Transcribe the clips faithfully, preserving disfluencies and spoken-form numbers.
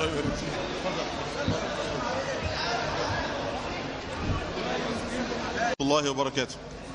يبارك فيك. الله وبركاته.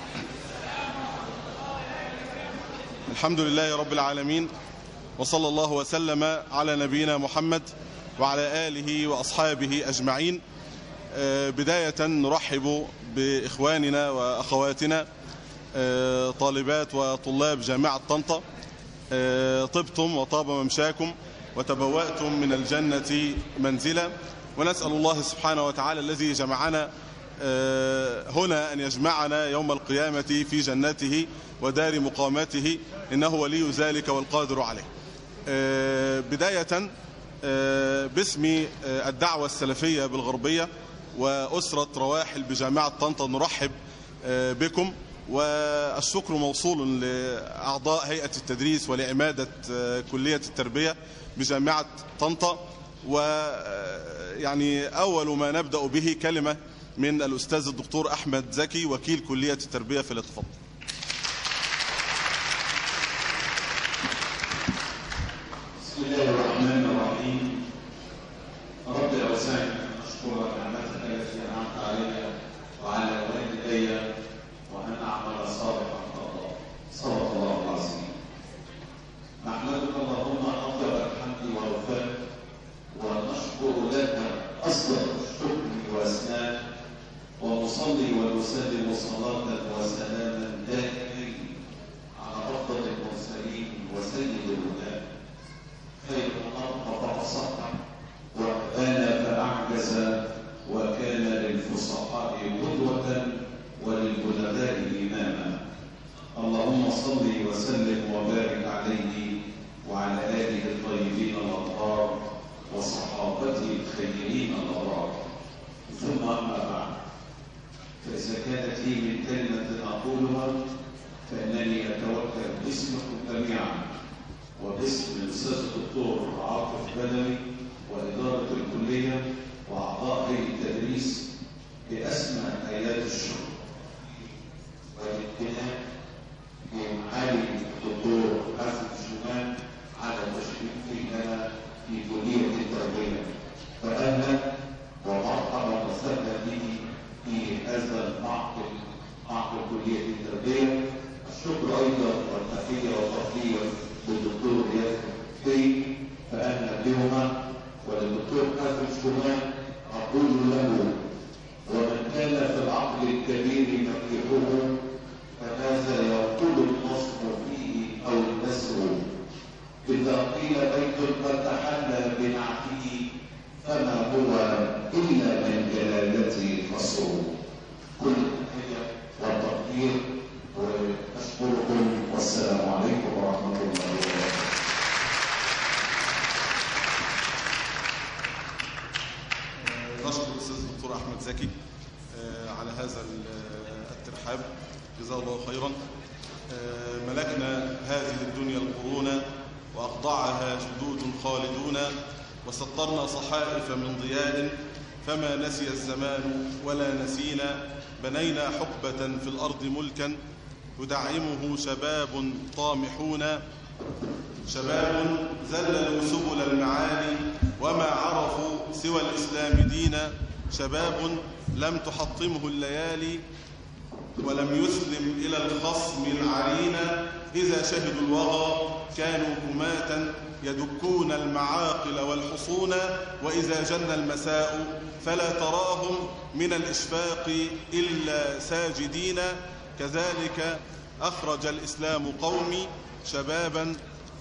الحمد لله رب العالمين، وصلى الله وسلم على نبينا محمد وعلى آله وأصحابه أجمعين. بداية نرحب بإخواننا وأخواتنا طالبات وطلاب جامعة طنطا. طبتم وطاب ممشاكم وتبوأتم من الجنة منزلا، ونسأل الله سبحانه وتعالى الذي جمعنا هنا أن يجمعنا يوم القيامة في جنته ودار مقامته، إنه ولي ذلك والقادر عليه. بداية باسم الدعوة السلفية بالغربية وأسرة رواحل بجامعة طنطا نرحب بكم، والشكر موصول لأعضاء هيئة التدريس ولعمادة كلية التربية بجامعة طنطا. ويعني أول ما نبدأ به كلمة من الأستاذ الدكتور أحمد زكي وكيل كلية التربية، فليتفضل. بسم الله الرحمن الرحيم. رب أوزعني أن أشكر نعمتك التي أنعمت علي وعلى والدي وأن أعمل صالحا ترضاه. صدق الله العظيم. نحمدك اللهم أفضل الحمد والوفاء، ونشكر لك أصدق الشكر وأسناد، ونصلي ونسلم صلاة وسلاما دائمين على أفضل المرسلين وسيد الهدى، خير من أطلق فصح وأبان فأعجز وكان للفصحاء قدوة وللبلغاء إماما. اللهم صل وسلم وبارك عليه وعلى آله الطيبين الأطهار وصحابته الخيرين الأبرار، ثم أما بعد، فإذا كانت لي من كلمة أقولها فإنني أتوكل باسمكم جميعا وباسم الأستاذ الدكتور عاطف بدوي وإدارة الكلية وأعضاء هيئة التدريس بأسمى آيات الشكر والامتنان لمعالي الدكتور حسن الشمال على تشريفه لنا في كلية التربية، فأهلا ومرحبا وسهلا به في هذا المعقل، معقل كلية التربية. الشكر أيضا والتحية والتقدير للدكتور ياسر، فأهلا بهما، وللدكتور حسن الشمال أقول له: ومن كان في العقل الكبير مفيحه فماذا يقول النصر فيه أو النسر؟ إذا قيل بيت قد تحلى بنعته فما هو إلا من جلالته قصر. كل التحية والتقدير وأشكركم، والسلام عليكم ورحمة الله وبركاته. نشكر الأستاذ الدكتور أحمد زكي على هذا الترحاب، جزاه الله خيرا. ملكنا هذه الدنيا القرون وأخضعها جدود خالدون، وسطرنا صحائف من ضياء فما نسي الزمان ولا نسينا. بنينا حقبة في الأرض ملكا يدعمه شباب طامحون، شباب زللوا سبل المعالي وما عرفوا سوى الإسلام دينا، شباب لم تحطمه الليالي ولم يسلم إلى الخصم العرين. إذا شهدوا الوغى كانوا كماة يدكون المعاقل والحصون، وإذا جن المساء فلا تراهم من الإشفاق إلا ساجدين. كذلك أخرج الإسلام قومي شبابا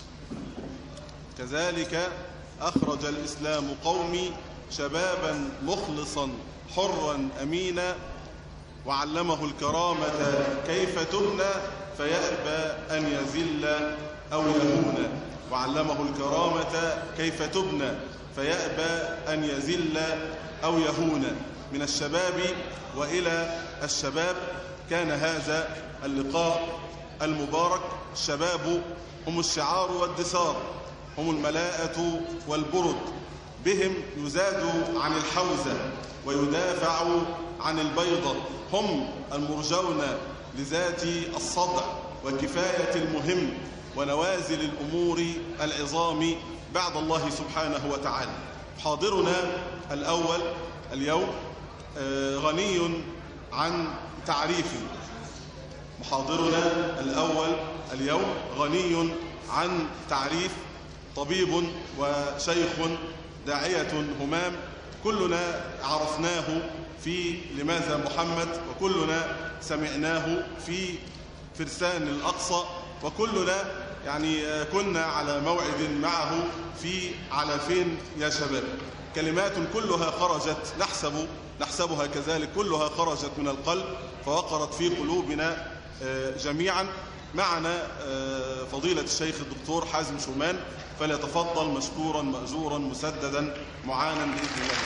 كذلك أخرج الإسلام قومي شبابا مخلصا حرا أمينا، وعلمه الكرامة كيف تبنى فيأبى أن يذل أو يهون. وعلمه الكرامة كيف تبنى فيأبى أن يذل أو يهون. من الشباب وإلى الشباب كان هذا اللقاء المبارك. الشباب هم الشعار والدثار، هم الملاءة والبرد، بهم يزاد عن الحوزة ويدافع عن البيضة، هم المرجون لذات الصدع وكفاية المهم ونوازل الأمور العظام بعد الله سبحانه وتعالى. محاضرنا الأول اليوم غني عن تعريف. محاضرنا الأول اليوم غني عن تعريف، طبيب وشيخ داعية همام، كلنا عرفناه في لماذا محمد، وكلنا سمعناه في فرسان الأقصى، وكلنا يعني كنا على موعد معه في على فين يا شباب. كلمات كلها خرجت، نحسب نحسبها كذلك، كلها خرجت من القلب فوقرت في قلوبنا جميعا. معنا فضيلة الشيخ الدكتور حازم شومان، فليتفضل مشكورا مأجورا مسددا معانا بإذن الله.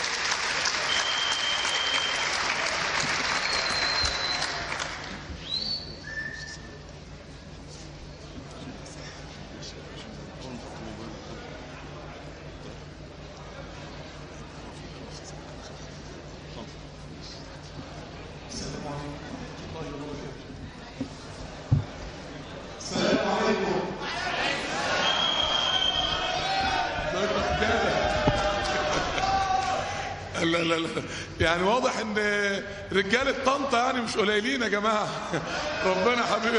لا لا لا يعني واضح ان رجاله طنطا يعني مش قليلين يا جماعه. ربنا حبيبي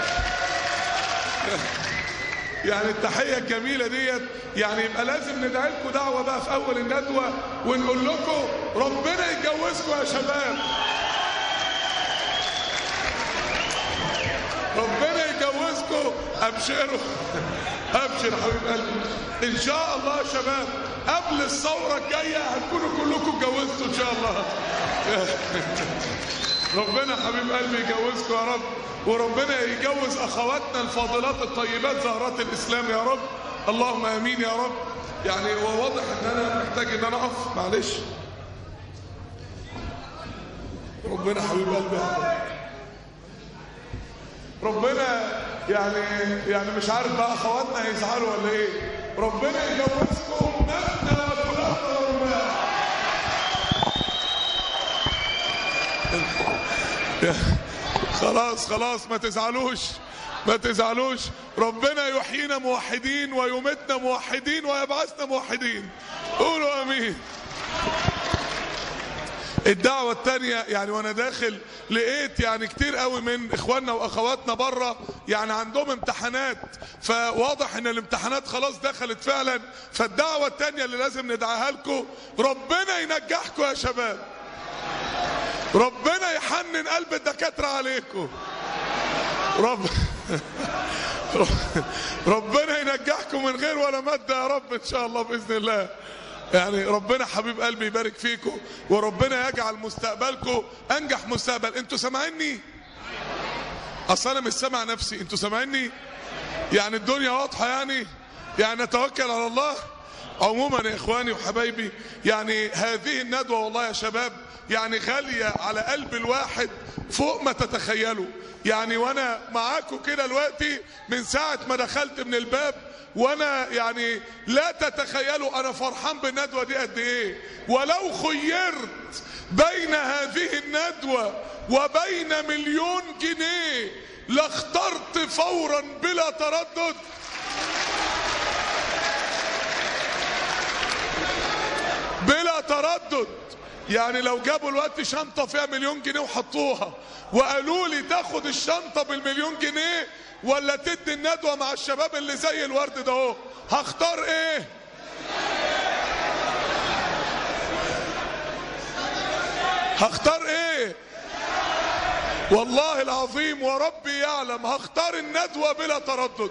يعني التحيه الجميله ديت، يعني يبقى لازم ندعي لكم دعوه بقى في اول الندوه ونقول لكم ربنا يتجوزكم يا شباب، ربنا يجوزكم. ابشروا ابشر يا حبيب قلبي، ان شاء الله يا شباب قبل الثوره الجايه هتكونوا كلكم اتجوزتوا ان شاء الله. ربنا حبيب قلبي يجوزكم يا رب، وربنا يجوز اخواتنا الفاضلات الطيبات زهرات الاسلام يا رب، اللهم امين يا رب. يعني هو واضح ان انا محتاج ان انا اقف، معلش. ربنا حبيب قلبي يا رب، ربنا يعني يعني مش عارف بقى اخواتنا هيزعلوا ولا ايه. ربنا يجوزكم مثنى وثلاث ورباع. خلاص خلاص ما تزعلوش ما تزعلوش، ربنا يحيينا موحدين ويميتنا موحدين ويبعثنا موحدين. قولوا امين. الدعوة التانية يعني وانا داخل لقيت يعني كتير قوي من اخواننا واخواتنا بره يعني عندهم امتحانات، فواضح ان الامتحانات خلاص دخلت فعلا. فالدعوة التانية اللي لازم ندعيها لكم، ربنا ينجحكم يا شباب، ربنا يحنن قلب الدكاترة عليكم، رب ربنا ينجحكم من غير ولا مادة يا رب ان شاء الله باذن الله. يعني ربنا حبيب قلبي يبارك فيكم، وربنا يجعل مستقبلكم انجح مستقبل. انتوا سامعيني؟ اصل انا مش سامع نفسي، انتوا سامعيني؟ يعني الدنيا واضحه يعني يعني نتوكل على الله. عموما يا اخواني وحبايبي، يعني هذه الندوه والله يا شباب يعني غاليه على قلب الواحد فوق ما تتخيلوا. يعني وانا معاكم كده دلوقتي من ساعه ما دخلت من الباب وانا يعني لا تتخيلوا انا فرحان بالندوه دي قد ايه. ولو خيرت بين هذه الندوه وبين مليون جنيه لاخترت فورا بلا تردد بلا تردد. يعني لو جابوا الوقت شنطه فيها مليون جنيه وحطوها وقالوا لي تاخد الشنطه بالمليون جنيه ولا تدي الندوه مع الشباب اللي زي الورد ده اهو، هختار ايه؟ هختار ايه؟ والله العظيم وربي يعلم هختار الندوه بلا تردد.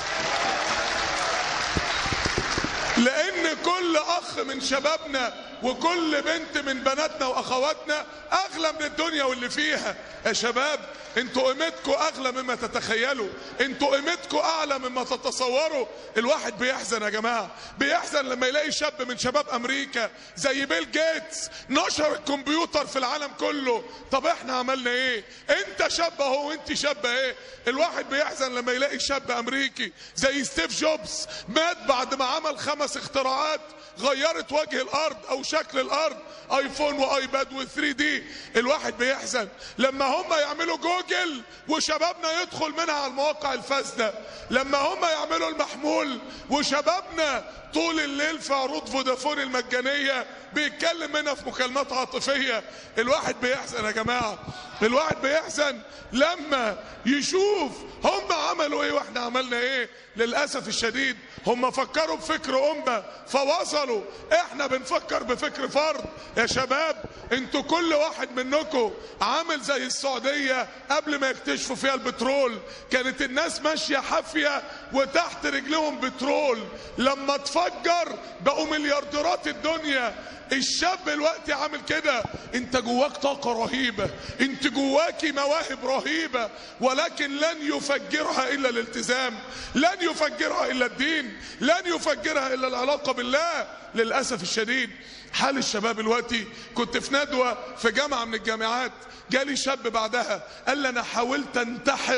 لان كل اخ من شبابنا وكل بنت من بناتنا واخواتنا اغلى من الدنيا واللي فيها. يا شباب انتوا قيمتكم اغلى مما تتخيلوا، انتوا قيمتكم اعلى مما تتصوروا. الواحد بيحزن يا جماعه، بيحزن لما يلاقي شاب من شباب امريكا زي بيل جيتس نشر الكمبيوتر في العالم كله. طب احنا عملنا ايه؟ انت شاب اهو وانت شاب ايه. الواحد بيحزن لما يلاقي شاب امريكي زي ستيف جوبز مات بعد ما عمل خمس اختراعات غيرت وجه الارض او شكل الارض، ايفون وايباد وثري دي. الواحد بيحزن لما هم يعملوا جوجل وشبابنا يدخل منها على المواقع الفاسده، لما هم يعملوا المحمول وشبابنا طول الليل في عروض فودافون المجانية بيتكلم منها في مكالمات عاطفية. الواحد بيحزن يا جماعة، الواحد بيحزن لما يشوف هم عملوا ايه واحنا عملنا ايه. للأسف الشديد هم فكروا بفكر أمة فوصلوا، احنا بنفكر بفكر فرد. يا شباب انتوا كل واحد منكم عامل زي السعودية قبل ما يكتشفوا فيها البترول، كانت الناس ماشية حافية وتحت رجلهم بترول، لما تفجر بقوا مليارديرات الدنيا. الشاب الوقت عامل كده، انت جواك طاقة رهيبة، انت جواك مواهب رهيبة، ولكن لن يفجرها الا الالتزام، لن يفجرها الا الدين، لن يفجرها الا العلاقة بالله. للأسف الشديد حال الشباب الوقتي. كنت في ندوة في جامعة من الجامعات، جالي شاب بعدها قال لي انا حاولت انتحر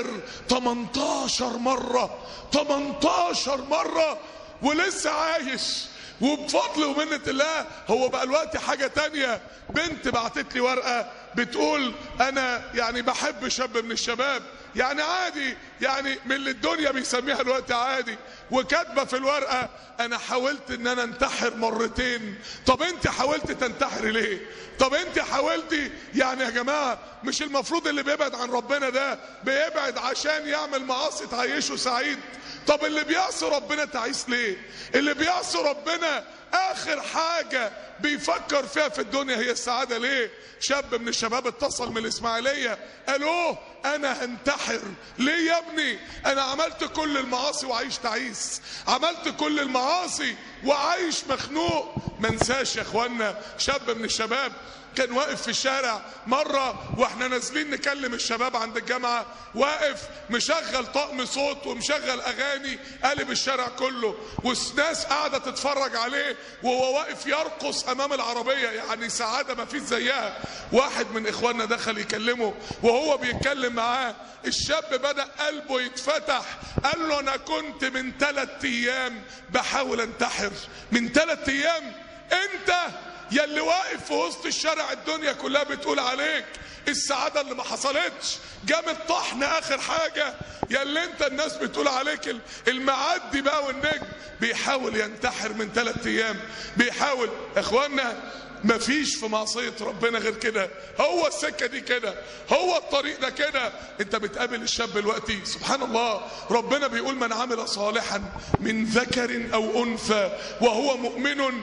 تمنتاشر مرة، تمنتاشر مرة ولسه عايش، وبفضل ومنة الله هو بقى الوقت حاجة تانية. بنت بعتت لي ورقة بتقول انا يعني بحب شاب من الشباب، يعني عادي، يعني من اللي الدنيا بيسميها الوقت عادي، وكاتبه في الورقه انا حاولت ان انا انتحر مرتين. طب انت حاولت تنتحري ليه؟ طب انت حاولتي؟ يعني يا جماعه مش المفروض اللي بيبعد عن ربنا ده بيبعد عشان يعمل معاصي تعيشه سعيد؟ طب اللي بيعصي ربنا تعيس ليه؟ اللي بيعصي ربنا اخر حاجة بيفكر فيها في الدنيا هي السعادة ليه؟ شاب من الشباب اتصل من الاسماعيلية قال اوه انا هنتحر ليه يا ابني؟ انا عملت كل المعاصي وعايش تعيس، عملت كل المعاصي وعايش مخنوق. منساش يا اخوانا شاب من الشباب كان واقف في الشارع مرة واحنا نازلين نكلم الشباب عند الجامعة، واقف مشغل طقم صوت ومشغل اغاني قلب الشارع كله، والناس قاعدة تتفرج عليه وهو واقف يرقص امام العربية، يعني سعادة ما فيش زيها. واحد من اخواننا دخل يكلمه وهو بيتكلم معاه، الشاب بدأ قلبه يتفتح، قال له انا كنت من ثلاث ايام بحاول انتحر، من ثلاث ايام. انت يا اللي واقف في وسط الشارع الدنيا كلها بتقول عليك السعادة اللي ما حصلتش، جام الطحن اخر حاجة، يا اللي انت الناس بتقول عليك المعدي بقى والنجم، بيحاول ينتحر من ثلاث ايام، بيحاول. اخوانا مفيش في معصية ربنا غير كده، هو السكة دي كده، هو الطريق ده كده. انت بتقابل الشاب الوقتي سبحان الله ربنا بيقول من عمل صالحا من ذكر او انثى وهو مؤمن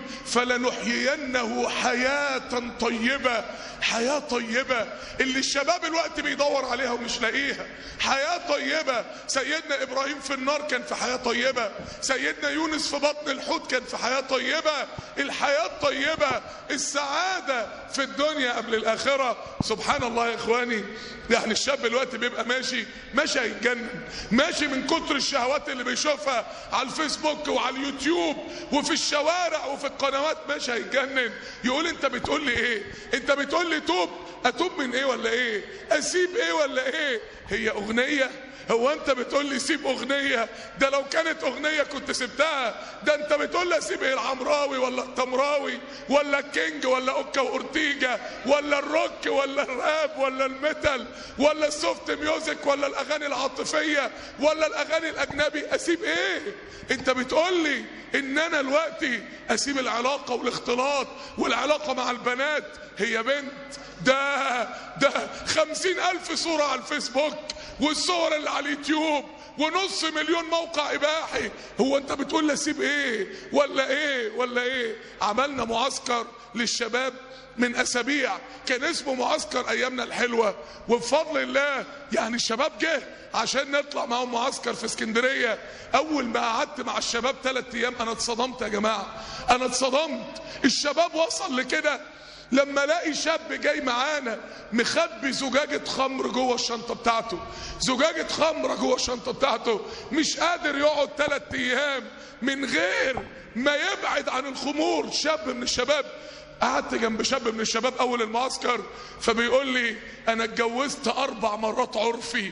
فلنحيينه حياة طيبة. حياة طيبة اللي الشباب الوقت بيدور عليها ومش لاقيها، حياة طيبة. سيدنا ابراهيم في النار كان في حياة طيبة، سيدنا يونس في بطن الحوت كان في حياة طيبة. الحياة الطيبة السعادة في الدنيا قبل الآخرة. سبحان الله يا إخواني، يعني الشاب الوقت بيبقى ماشي ماشي هيتجنن، ماشي من كتر الشهوات اللي بيشوفها على الفيسبوك وعلى اليوتيوب وفي الشوارع وفي القنوات، ماشي هيتجنن. يقول انت بتقول لي ايه؟ انت بتقول لي توب؟ اتوب من ايه ولا ايه؟ اسيب ايه ولا ايه؟ هي اغنية؟ هو انت بتقول لي سيب اغنية؟ ده لو كانت اغنية كنت سبتها. ده انت بتقول لي اسيب ايه؟ العمراوي ولا التمراوي ولا الكينج ولا اوكا واورتيجا ولا الروك ولا الراب ولا الميتال ولا السوفت ميوزك ولا الاغاني العاطفية ولا الاغاني الاجنبي؟ اسيب ايه؟ انت بتقول لي ان انا دلوقتي اسيب العلاقة والاختلاط والعلاقة مع البنات؟ هي بنت ده ده خمسين الف صورة على الفيسبوك والصور اللي على اليوتيوب ونص مليون موقع اباحي، هو انت بتقول لي اسيب ايه ولا ايه ولا ايه؟ عملنا معسكر للشباب من اسابيع كان اسمه معسكر ايامنا الحلوة، وبفضل الله يعني الشباب جه عشان نطلع معهم معسكر في اسكندرية. اول ما قعدت مع الشباب ثلاث ايام انا اتصدمت يا جماعة، انا اتصدمت. الشباب وصل لكده لما الاقي شاب جاي معانا مخبي زجاجة خمر جوه الشنطة بتاعته، زجاجة خمرة جوه الشنطة بتاعته، مش قادر يقعد ثلاث ايام من غير ما يبعد عن الخمور. شاب من الشباب، قعدت جنب شاب من الشباب اول المعسكر فبيقول لي انا اتجوزت اربع مرات عرفي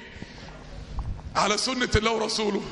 على سنة الله ورسوله.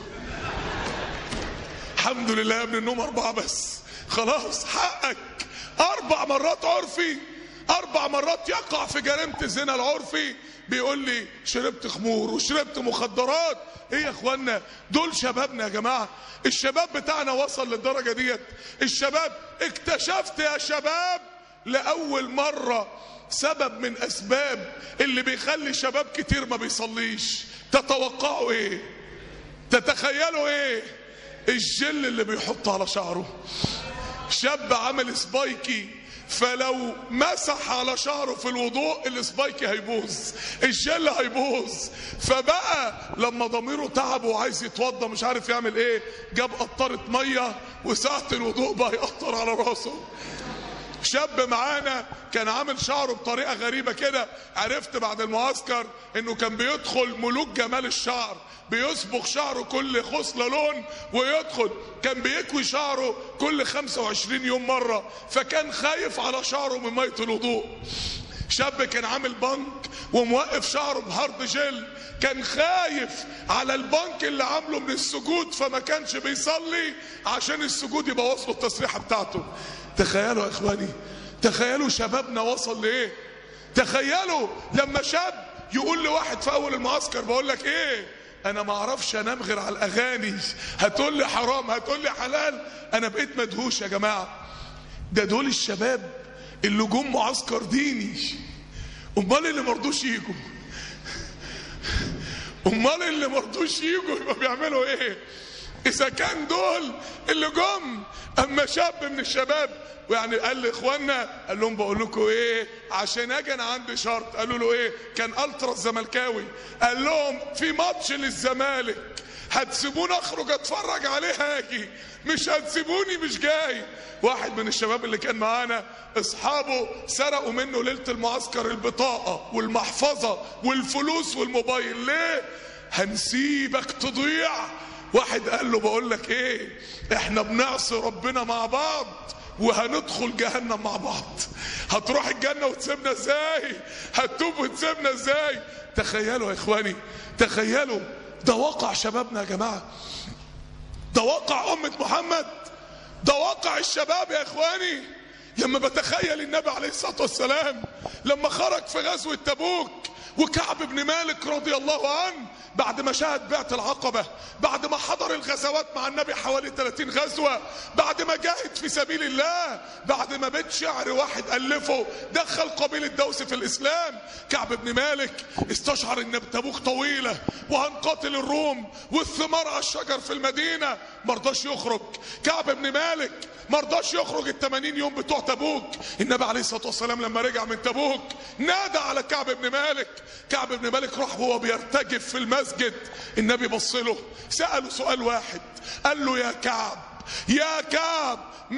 الحمد لله يا ابن النوم اربعة بس، خلاص حقك. اربع مرات عرفي، اربع مرات يقع في جريمة الزنا العرفي بيقول لي شربت خمور وشربت مخدرات. ايه يا اخوانا؟ دول شبابنا يا جماعة. الشباب بتاعنا وصل للدرجة ديت. الشباب اكتشفت يا شباب لأول مرة سبب من اسباب اللي بيخلي شباب كتير ما بيصليش. تتوقعوا ايه؟ تتخيلوا ايه؟ الجل اللي بيحطه على شعره. شاب عمل سبايكي، فلو مسح على شعره في الوضوء السبايكي هيبوظ، الجل هيبوظ. فبقى لما ضميره تعب وعايز يتوضى مش عارف يعمل ايه، جاب قطرة مية وساعة الوضوء بقى يقطر على راسه. شاب معانا كان عامل شعره بطريقة غريبة كده، عرفت بعد المعسكر انه كان بيدخل ملوك جمال الشعر، بيصبغ شعره كل خصلة لون ويدخل. كان بيكوي شعره كل خمسة وعشرين يوم مرة، فكان خايف على شعره من مية الوضوء. شاب كان عامل بنك وموقف شعره بهارد جل، كان خايف على البنك اللي عامله من السجود، فما كانش بيصلي عشان السجود يبوظ له التسريحة بتاعته. تخيلوا يا اخواني، تخيلوا شبابنا وصل لايه. تخيلوا لما شاب يقول لواحد في اول المعسكر بقول لك ايه، انا ما اعرفش انام غير على الاغاني، هتقول لي حرام هتقول لي حلال. انا بقيت مدهوش يا جماعه. ده دول الشباب اللي جم معسكر ديني. امال اللي مرضوش يجوا، امال اللي مرضوش يجوا يبقى بيعملوا ايه؟ اذا كان دول اللي جم. اما شاب من الشباب ويعني قال لاخواننا، قال لهم بقول لكم ايه عشان اجي انا عندي شرط. قالوا له ايه؟ كان الترا الزملكاوي. قال لهم في ماتش للزمالك هتسيبوني اخرج اتفرج عليه هاجي، مش هتسيبوني مش جاي. واحد من الشباب اللي كان معانا اصحابه سرقوا منه ليله المعسكر البطاقه والمحفظه والفلوس والموبايل. ليه؟ هنسيبك تضيع؟ واحد قال له بقول لك ايه، احنا بنعصي ربنا مع بعض وهندخل جهنم مع بعض. هتروح الجنة وتسيبنا ازاي؟ هتتوب وتسيبنا ازاي؟ تخيلوا يا اخواني، تخيلوا. ده واقع شبابنا يا جماعة، ده واقع أمة محمد، ده واقع الشباب يا اخواني. لما بتخيل النبي عليه الصلاة والسلام لما خرج في غزوة تبوك، وكعب بن مالك رضي الله عنه بعد ما شاهد بيعة العقبة، بعد ما حضر الغزوات مع النبي حوالي ثلاثين غزوة، بعد ما جاهد في سبيل الله، بعد ما بيت شعر واحد ألفه دخل قبيلة دوس في الإسلام. كعب بن مالك استشعر ان تبوك طويلة وهنقاتل الروم والثمار على الشجر في المدينة، مرضاش يخرج. كعب بن مالك مرضاش يخرج الثمانين يوم بتوع تبوك. النبي عليه الصلاة والسلام لما رجع من تبوك نادى على كعب بن مالك. كعب بن مالك راح وهو بيرتجف في المسجد، النبي بص له سأله سؤال واحد، قال له يا كعب يا كعب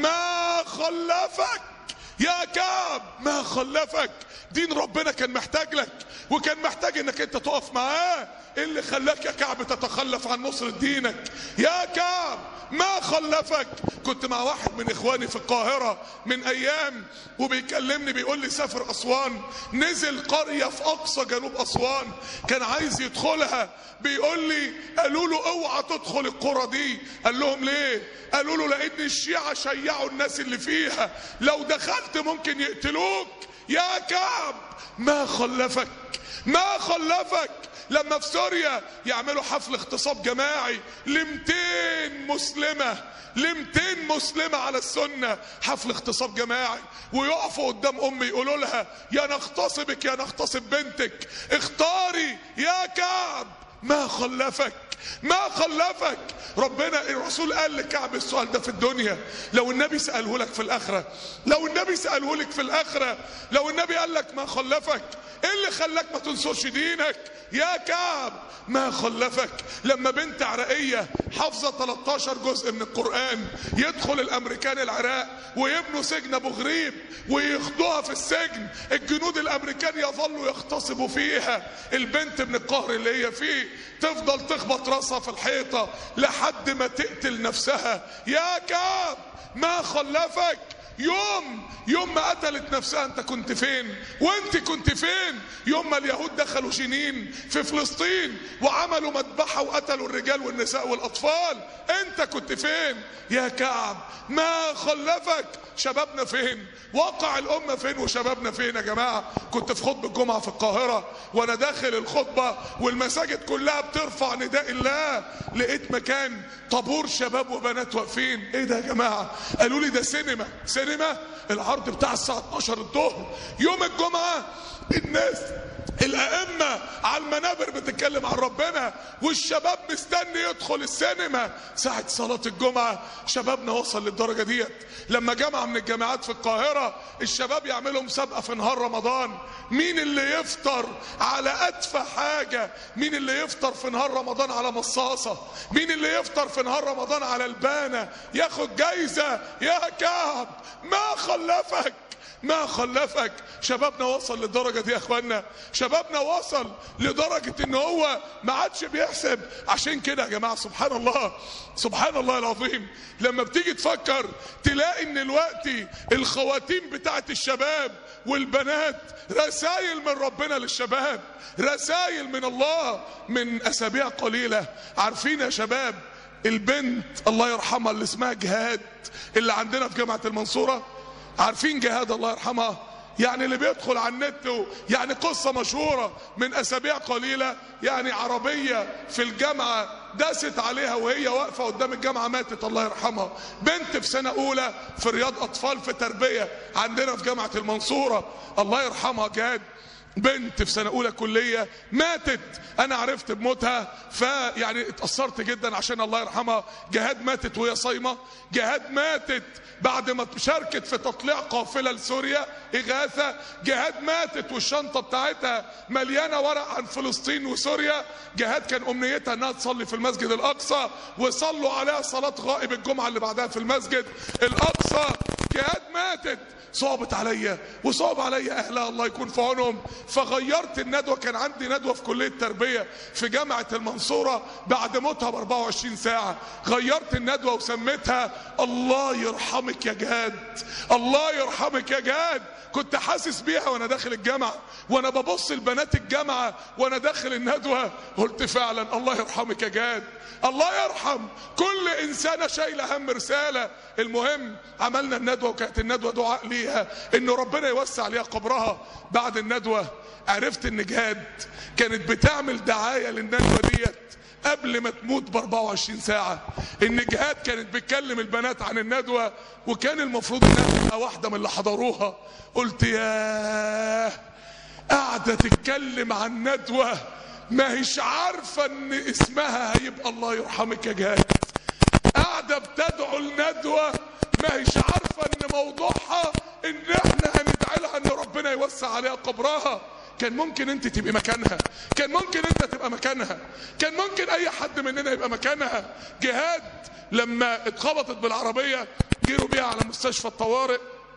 ما خلفك؟ يا كعب ما خلفك؟ دين ربنا كان محتاج لك وكان محتاج انك انت تقف معاه. ايه اللي خلاك يا كعب تتخلف عن نصرة دينك؟ يا كعب ما خلفك؟ كنت مع واحد من اخواني في القاهرة من ايام وبيكلمني بيقول لي سافر اسوان، نزل قرية في اقصى جنوب اسوان كان عايز يدخلها، بيقول لي قالوا له اوعى تدخل القرى دي. قال لهم ليه؟ قالوا له لان الشيعة شيعوا الناس اللي فيها، لو دخلت ممكن يقتلوك. يا كعب ما خلفك؟ ما خلفك؟ لما في سوريا يعملوا حفل اغتصاب جماعي ل مئتين مسلمة، ل مئتين مسلمة على السنة، حفل اغتصاب جماعي، ويقفوا قدام امي يقولوا لها يا نغتصبك يا نغتصب بنتك، اختاري. يا كعب ما خلفك؟ ما خلفك؟ ربنا الرسول قال لكعب السؤال ده في الدنيا، لو النبي سأله لك في الآخرة، لو النبي سأله لك في الآخرة، لو النبي قال لك ما خلفك، ايه اللي خلاك ما تنصرش دينك؟ يا كعب ما خلفك؟ لما بنت عراقية حافظة ثلاثة عشر جزء من القرآن يدخل الامريكان العراق ويبنوا سجن ابو غريب وياخدوها في السجن، الجنود الامريكان يظلوا يغتصبوا فيها، البنت من القهر اللي هي فيه تفضل تخبط راسها في الحيطة لحد ما تقتل نفسها. يا كعب ما خلفك؟ يوم يوم ما قتلت نفسها انت كنت فين؟ وانت كنت فين؟ يوم ما اليهود دخلوا جنين في فلسطين وعملوا مذبحة وقتلوا الرجال والنساء والاطفال، انت كنت فين؟ يا كعب ما خلفك؟ شبابنا فين؟ واقع الامة فين وشبابنا فين يا جماعة؟ كنت في خطبة الجمعة في القاهرة وانا داخل الخطبة والمساجد كلها بترفع نداء الله، لقيت مكان طابور شباب وبنات واقفين. ايه ده يا جماعة؟ قالوا لي ده سينما. سينما؟ العرض بتاع الساعة اتناشر الظهر يوم الجمعة، الناس الأئمة على المنابر بتتكلم عن ربنا والشباب مستني يدخل السينما ساعة صلاة الجمعة. شبابنا وصل للدرجة ديت لما جامعة من الجامعات في القاهرة الشباب يعملوا مسابقة في نهار رمضان، مين اللي يفطر على أدفع حاجة، مين اللي يفطر في نهار رمضان على مصاصة، مين اللي يفطر في نهار رمضان على البانة ياخد جايزة. يا كعب ما خلفك؟ ما خلفك؟ شبابنا وصل للدرجة دي يا اخوانا، شبابنا وصل لدرجة ان هو ما عادش بيحسب. عشان كده يا جماعة سبحان الله سبحان الله العظيم، لما بتيجي تفكر تلاقي ان الوقت الخواتيم بتاعت الشباب والبنات رسائل من ربنا للشباب، رسائل من الله. من اسابيع قليلة عارفين يا شباب البنت الله يرحمها اللي اسمها جهاد اللي عندنا في جامعة المنصورة؟ عارفين جهاد الله يرحمها؟ يعني اللي بيدخل على النت يعني قصة مشهورة من اسابيع قليلة، يعني عربية في الجامعة داست عليها وهي واقفة قدام الجامعة ماتت الله يرحمها. بنت في سنة اولى في رياض اطفال في تربية عندنا في جامعة المنصورة الله يرحمها جهاد، بنت في سنة اولى كلية ماتت. انا عرفت بموتها فيعني اتأثرت جدا عشان الله يرحمها. جهاد ماتت وهي صايمة، جهاد ماتت بعد ما شاركت في تطليع قافلة لسوريا إغاثة، جهاد ماتت والشنطة بتاعتها مليانة ورق عن فلسطين وسوريا. جهاد كان أمنيتها أنها تصلي في المسجد الأقصى وصلوا عليها صلاة غائب الجمعة اللي بعدها في المسجد الأقصى. جهاد ماتت، صعبت عليا وصعب عليا أهلها الله يكون في عونهم، فغيرت الندوة. كان عندي ندوة في كلية تربية في جامعة المنصورة بعد موتها ب أربعة وعشرين ساعة، غيرت الندوة وسميتها الله يرحمك يا جهاد، الله يرحمك يا جهاد. كنت حاسس بيها وانا داخل الجامعة وانا ببص البنات الجامعة وانا داخل الندوة، قلت فعلا الله يرحمك يا جهاد، الله يرحم كل انسانة شايلة هم رسالة. المهم عملنا الندوة وكانت الندوة دعاء ليها ان ربنا يوسع ليها قبرها. بعد الندوة عرفت ان جهاد كانت بتعمل دعاية للندوة ديت قبل ما تموت ب أربعة وعشرين ساعة، ان جهاد كانت بتكلم البنات عن الندوة وكان المفروض انها تبقى واحدة من اللي حضروها. قلت ياه، قاعدة تتكلم عن ندوة ما هيش عارفة ان اسمها هيبقى الله يرحمك يا جهاد، قاعدة بتدعو الندوة ما هيش عارفة ان موضوعها ان احنا هندعي لها ان ربنا يوسع عليها قبرها. كان ممكن انت تبقى مكانها، كان ممكن انت تبقى مكانها، كان ممكن اي حد مننا يبقى مكانها. جهاد لما اتخبطت بالعربية جيروا بيها على مستشفى الطوارئ،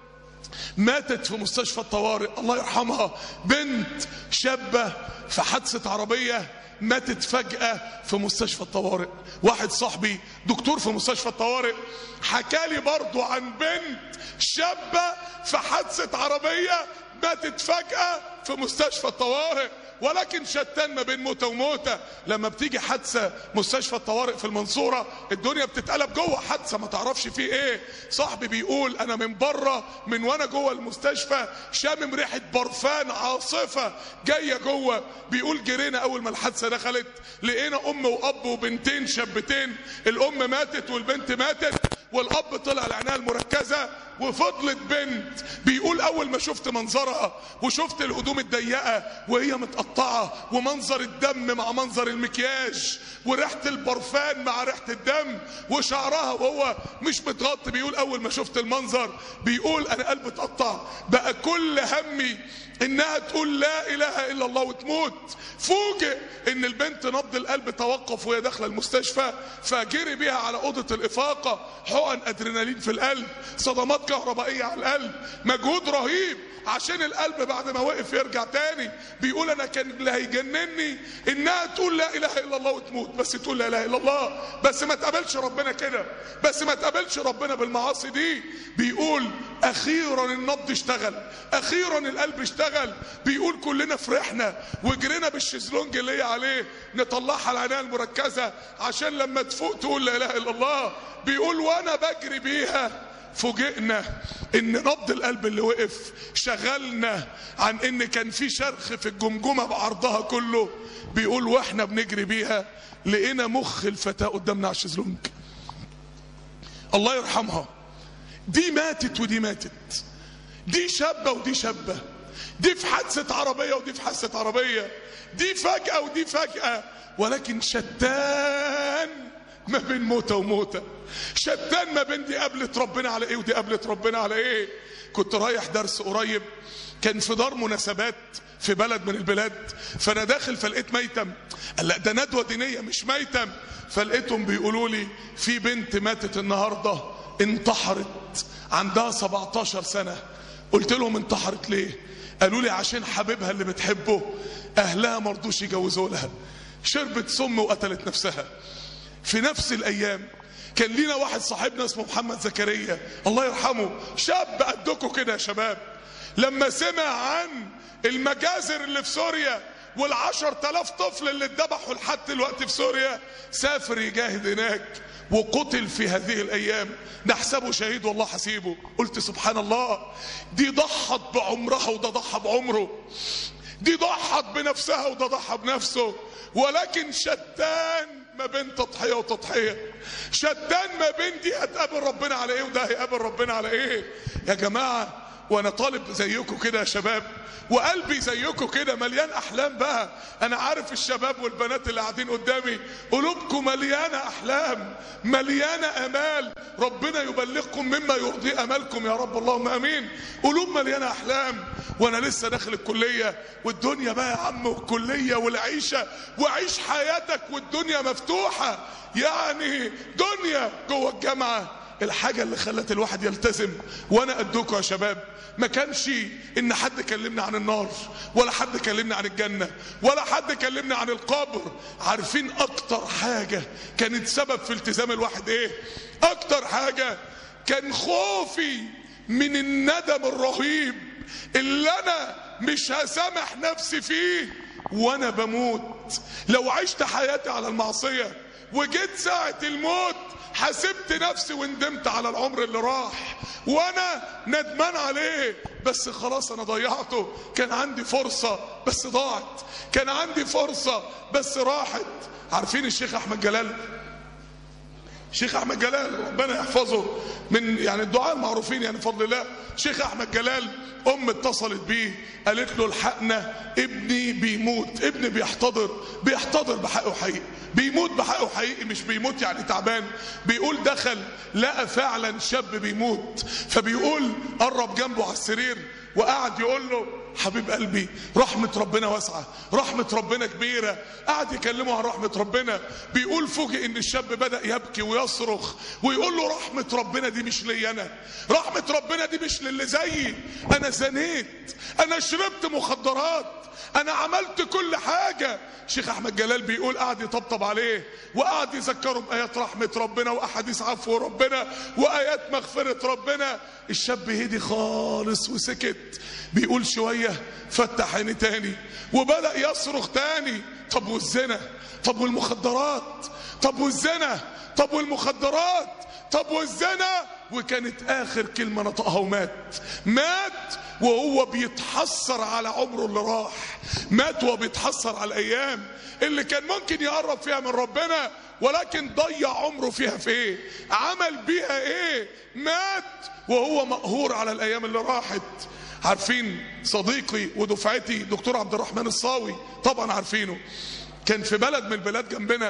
ماتت في مستشفى الطوارئ الله يرحمها. بنت شابة في حادثة عربية ماتت فجأة في مستشفى الطوارئ. واحد صاحبي دكتور في مستشفى الطوارئ حكالي برضو عن بنت شابة في حادثة عربية ماتت فجأة في مستشفى الطوارئ. ولكن شتان ما بين موتة وموتة. لما بتيجي حادثة مستشفى الطوارئ في المنصورة الدنيا بتتقلب جوه حادثة ما تعرفش فيه ايه. صاحبي بيقول انا من بره من وانا جوه المستشفى شامم ريحة برفان عاصفة جاية جوه. بيقول جرينا اول ما الحادثة دخلت لقينا ام واب وبنتين شابتين، الام ماتت والبنت ماتت والاب طلع العناية المركزة وفضلت بنت. بيقول اول ما شفت منظرها وشفت الهدوم الضيقة وهي متقطعة ومنظر الدم مع منظر المكياج وريحة البرفان مع ريحة الدم وشعرها وهو مش متغطي، بيقول اول ما شفت المنظر بيقول انا قلبي اتقطع، بقى كل همي انها تقول لا اله الا الله وتموت. فوجئ ان البنت نبض القلب توقف وهي داخله المستشفى، فجري بيها على اوضه الافاقه، حقن ادرينالين في القلب، صدمات كهربائيه على القلب، مجهود رهيب عشان القلب بعد ما وقف يرجع تاني. بيقول انا كان اللي هيجنني انها تقول لا اله الا الله وتموت، بس تقول لا اله الا الله بس ما تقابلش ربنا كده، بس ما تقابلش ربنا بالمعاصي دي. بيقول اخيرا النبض اشتغل، اخيرا القلب اشتغل. بيقول كلنا فرحنا وجرينا بالشيزلونج اللي هي عليه نطلعها العناية المركزة عشان لما تفوق تقول لا اله الا الله. بيقول وانا بجري بيها فوجئنا ان نبض القلب اللي وقف شغلنا عن ان كان في شرخ في الجمجمة بعرضها كله. بيقول واحنا بنجري بيها لقينا مخ الفتاة قدامنا على الشيزلونج. الله يرحمها، دي ماتت ودي ماتت، دي شابة ودي شابة، دي في حادثة عربية ودي في حادثة عربية، دي فجأة ودي فجأة، ولكن شتان ما بين موتة وموتة، شتان ما بين دي قابلت ربنا على ايه ودي قابلت ربنا على ايه. كنت رايح درس قريب كان في دار مناسبات في بلد من البلاد، فانا داخل فلقيت ميتم. قال لا ده ندوة دينية مش ميتم. فلقيتهم بيقولوا لي في بنت ماتت النهاردة انتحرت عندها سبعتاشر سنة. قلت لهم انتحرت ليه؟ قالوا لي عشان حبيبها اللي بتحبه اهلها مرضوش يجوزوا لها، شربت سم وقتلت نفسها. في نفس الايام كان لينا واحد صاحبنا اسمه محمد زكريا الله يرحمه، شاب قدكم كده يا شباب، لما سمع عن المجازر اللي في سوريا والعشر تلاف طفل اللي اتذبحوا لحد دلوقتي في سوريا سافر يجاهد هناك وقتل في هذه الايام. نحسبه شهيد والله حسيبه. قلت سبحان الله، دي ضحت بعمرها وده ضحى بعمره، دي ضحت بنفسها وده ضحى بنفسه، ولكن شتان ما بين تضحية وتضحية، شتان ما بين دي هتقابل ربنا على ايه وده هيقابل ربنا على ايه. يا جماعة وانا طالب زيكم كده يا شباب وقلبي زيكم كده مليان احلام بقى. انا عارف الشباب والبنات اللي قاعدين قدامي قلوبكم مليانة احلام مليانة امال، ربنا يبلغكم مما يرضي امالكم يا رب اللهم امين. قلوب مليانة احلام. وانا لسه داخل الكلية والدنيا بقى يا عم والكلية والعيشة وعيش حياتك والدنيا مفتوحة، يعني دنيا جوه الجامعة. الحاجة اللي خلت الواحد يلتزم وانا قدكم يا شباب ما كانش ان حد كلمنا عن النار ولا حد كلمنا عن الجنة ولا حد كلمنا عن القبر. عارفين اكتر حاجة كانت سبب في التزام الواحد ايه؟ اكتر حاجة كان خوفي من الندم الرهيب اللي انا مش هسامح نفسي فيه وانا بموت. لو عشت حياتي على المعصية وجيت ساعة الموت حسبت نفسي وندمت على العمر اللي راح وانا ندمان عليه، بس خلاص انا ضيعته. كان عندي فرصة بس ضاعت، كان عندي فرصة بس راحت. عارفين الشيخ احمد جلال؟ الشيخ احمد جلال ربنا يحفظه من يعني الدعاء المعروفين يعني بفضل الله. شيخ احمد جلال ام اتصلت بيه قالت له الحقنا ابني بيموت، ابني بيحتضر بيحتضر بحقه حقيقي، بيموت بحقه حقيقي مش بيموت يعني تعبان. بيقول دخل لقى فعلا شاب بيموت، فبيقول قرب جنبه على السرير وقعد يقول له حبيب قلبي رحمة ربنا واسعة، رحمة ربنا كبيرة. قعد يكلمه عن رحمة ربنا. بيقول فوجئ ان الشاب بدأ يبكي ويصرخ ويقول له رحمة ربنا دي مش لي انا، رحمة ربنا دي مش للي زيي، انا زنيت، انا شربت مخدرات، انا عملت كل حاجة. شيخ احمد جلال بيقول قعد يطبطب عليه وقعد يذكره بايات رحمة ربنا واحاديث عفو ربنا وايات مغفرة ربنا. الشاب هدي خالص وسكت. بيقول شوية فتح عيني تاني وبدأ يصرخ تاني، طب والزنا، طب والمخدرات، طب والزنا، طب والمخدرات، طب والزنا. وكانت اخر كلمة نطقها ومات. مات وهو بيتحسر على عمره اللي راح، مات وهو بيتحسر على الايام اللي كان ممكن يقرب فيها من ربنا ولكن ضيع عمره فيها في ايه؟ عمل بيها ايه؟ مات وهو مقهور على الايام اللي راحت. عارفين صديقي ودفعتي دكتور عبد الرحمن الصاوي طبعا عارفينه، كان في بلد من البلاد جنبنا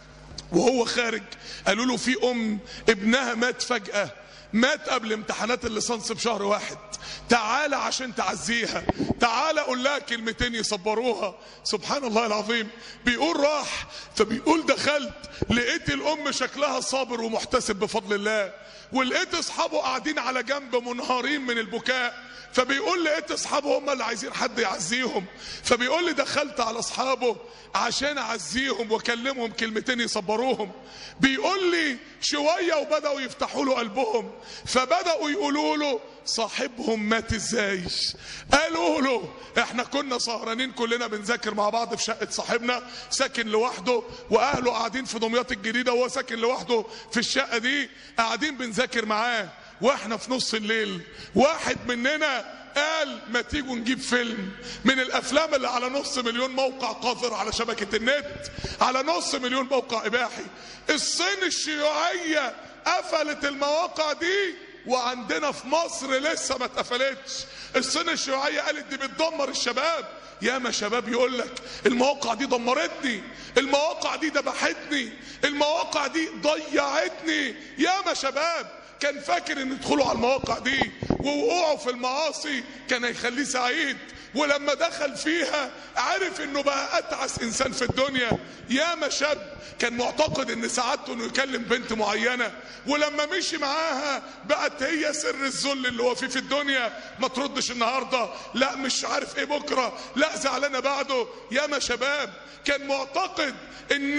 وهو خارج قالوا له في ام ابنها مات فجأة، مات قبل امتحانات الليسانس بشهر واحد، تعالى عشان تعزيها، تعالى قول لها كلمتين يصبروها. سبحان الله العظيم. بيقول راح، فبيقول دخلت لقيت الام شكلها صابر ومحتسب بفضل الله، ولقيت اصحابه قاعدين على جنب منهارين من البكاء. فبيقول لقيت اصحابه هم اللي عايزين حد يعزيهم، فبيقول لي دخلت على اصحابه عشان اعزيهم واكلمهم كلمتين يصبروهم. بيقول لي شويه وبداوا يفتحوا له قلبهم، فبداوا يقولوا له صاحبهم مات ازاي. قالوا له احنا كنا سهرانين كلنا بنذاكر مع بعض في شقة صاحبنا، ساكن لوحده واهله قاعدين في دمياط الجديدة وهو ساكن لوحده في الشقة دي، قاعدين بنذاكر معاه، واحنا في نص الليل واحد مننا قال ما تيجوا نجيب فيلم من الافلام اللي على نص مليون موقع قذر على شبكة النت، على نص مليون موقع اباحي. الصين الشيوعية قفلت المواقع دي وعندنا في مصر لسه ما اتقفلتش. الصين الشيوعية قالت دي بتدمر الشباب. ياما شباب يقول لك المواقع دي دمرتني، المواقع دي ذبحتني، المواقع دي ضيعتني. ياما شباب كان فاكر ان يدخلوا على المواقع دي ووقوعه في المعاصي كان هيخليه سعيد، ولما دخل فيها عرف انه بقى اتعس انسان في الدنيا. ياما شاب كان معتقد ان سعادته انه يكلم بنت معينة، ولما مشي معاها بقت هي سر الذل اللي هو فيه في الدنيا. ما تردش النهاردة، لا مش عارف ايه بكرة، لا زعلانة بعده. ياما شباب كان معتقد ان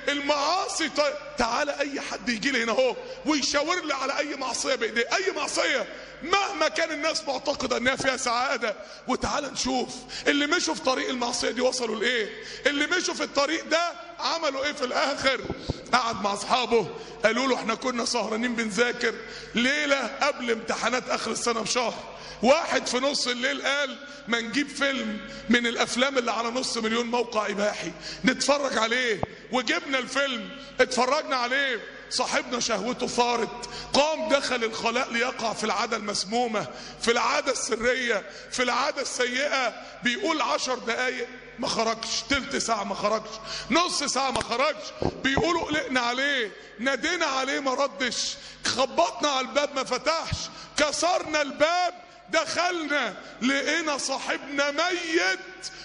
المعاصي ط... تعالى اي حد يجي لي هنا اهو ويشاور لي على اي معصية بايديه، اي معصية مهما كان الناس معتقدة انها فيها سعادة. وتعالى نشوف اللي مشوا في طريق المعصية دي وصلوا لايه، اللي مشوا في الطريق ده عملوا ايه في الاخر. قعد مع اصحابه قالوا له احنا كنا سهرانين بنذاكر ليلة قبل امتحانات اخر السنة بشهر، واحد في نص الليل قال ما نجيب فيلم من الافلام اللي على نص مليون موقع اباحي نتفرج عليه. وجبنا الفيلم اتفرجنا عليه، صاحبنا شهوته ثارت، قام دخل الخلاء ليقع في العادة المسمومة، في العادة السرية، في العادة السيئة. بيقول عشر دقايق ما خرجش، تلت ساعة ما خرجش، نص ساعة ما خرجش. بيقولوا قلقنا عليه، نادينا عليه ما ردش، خبطنا على الباب ما فتحش، كسرنا الباب دخلنا لقينا صاحبنا ميت.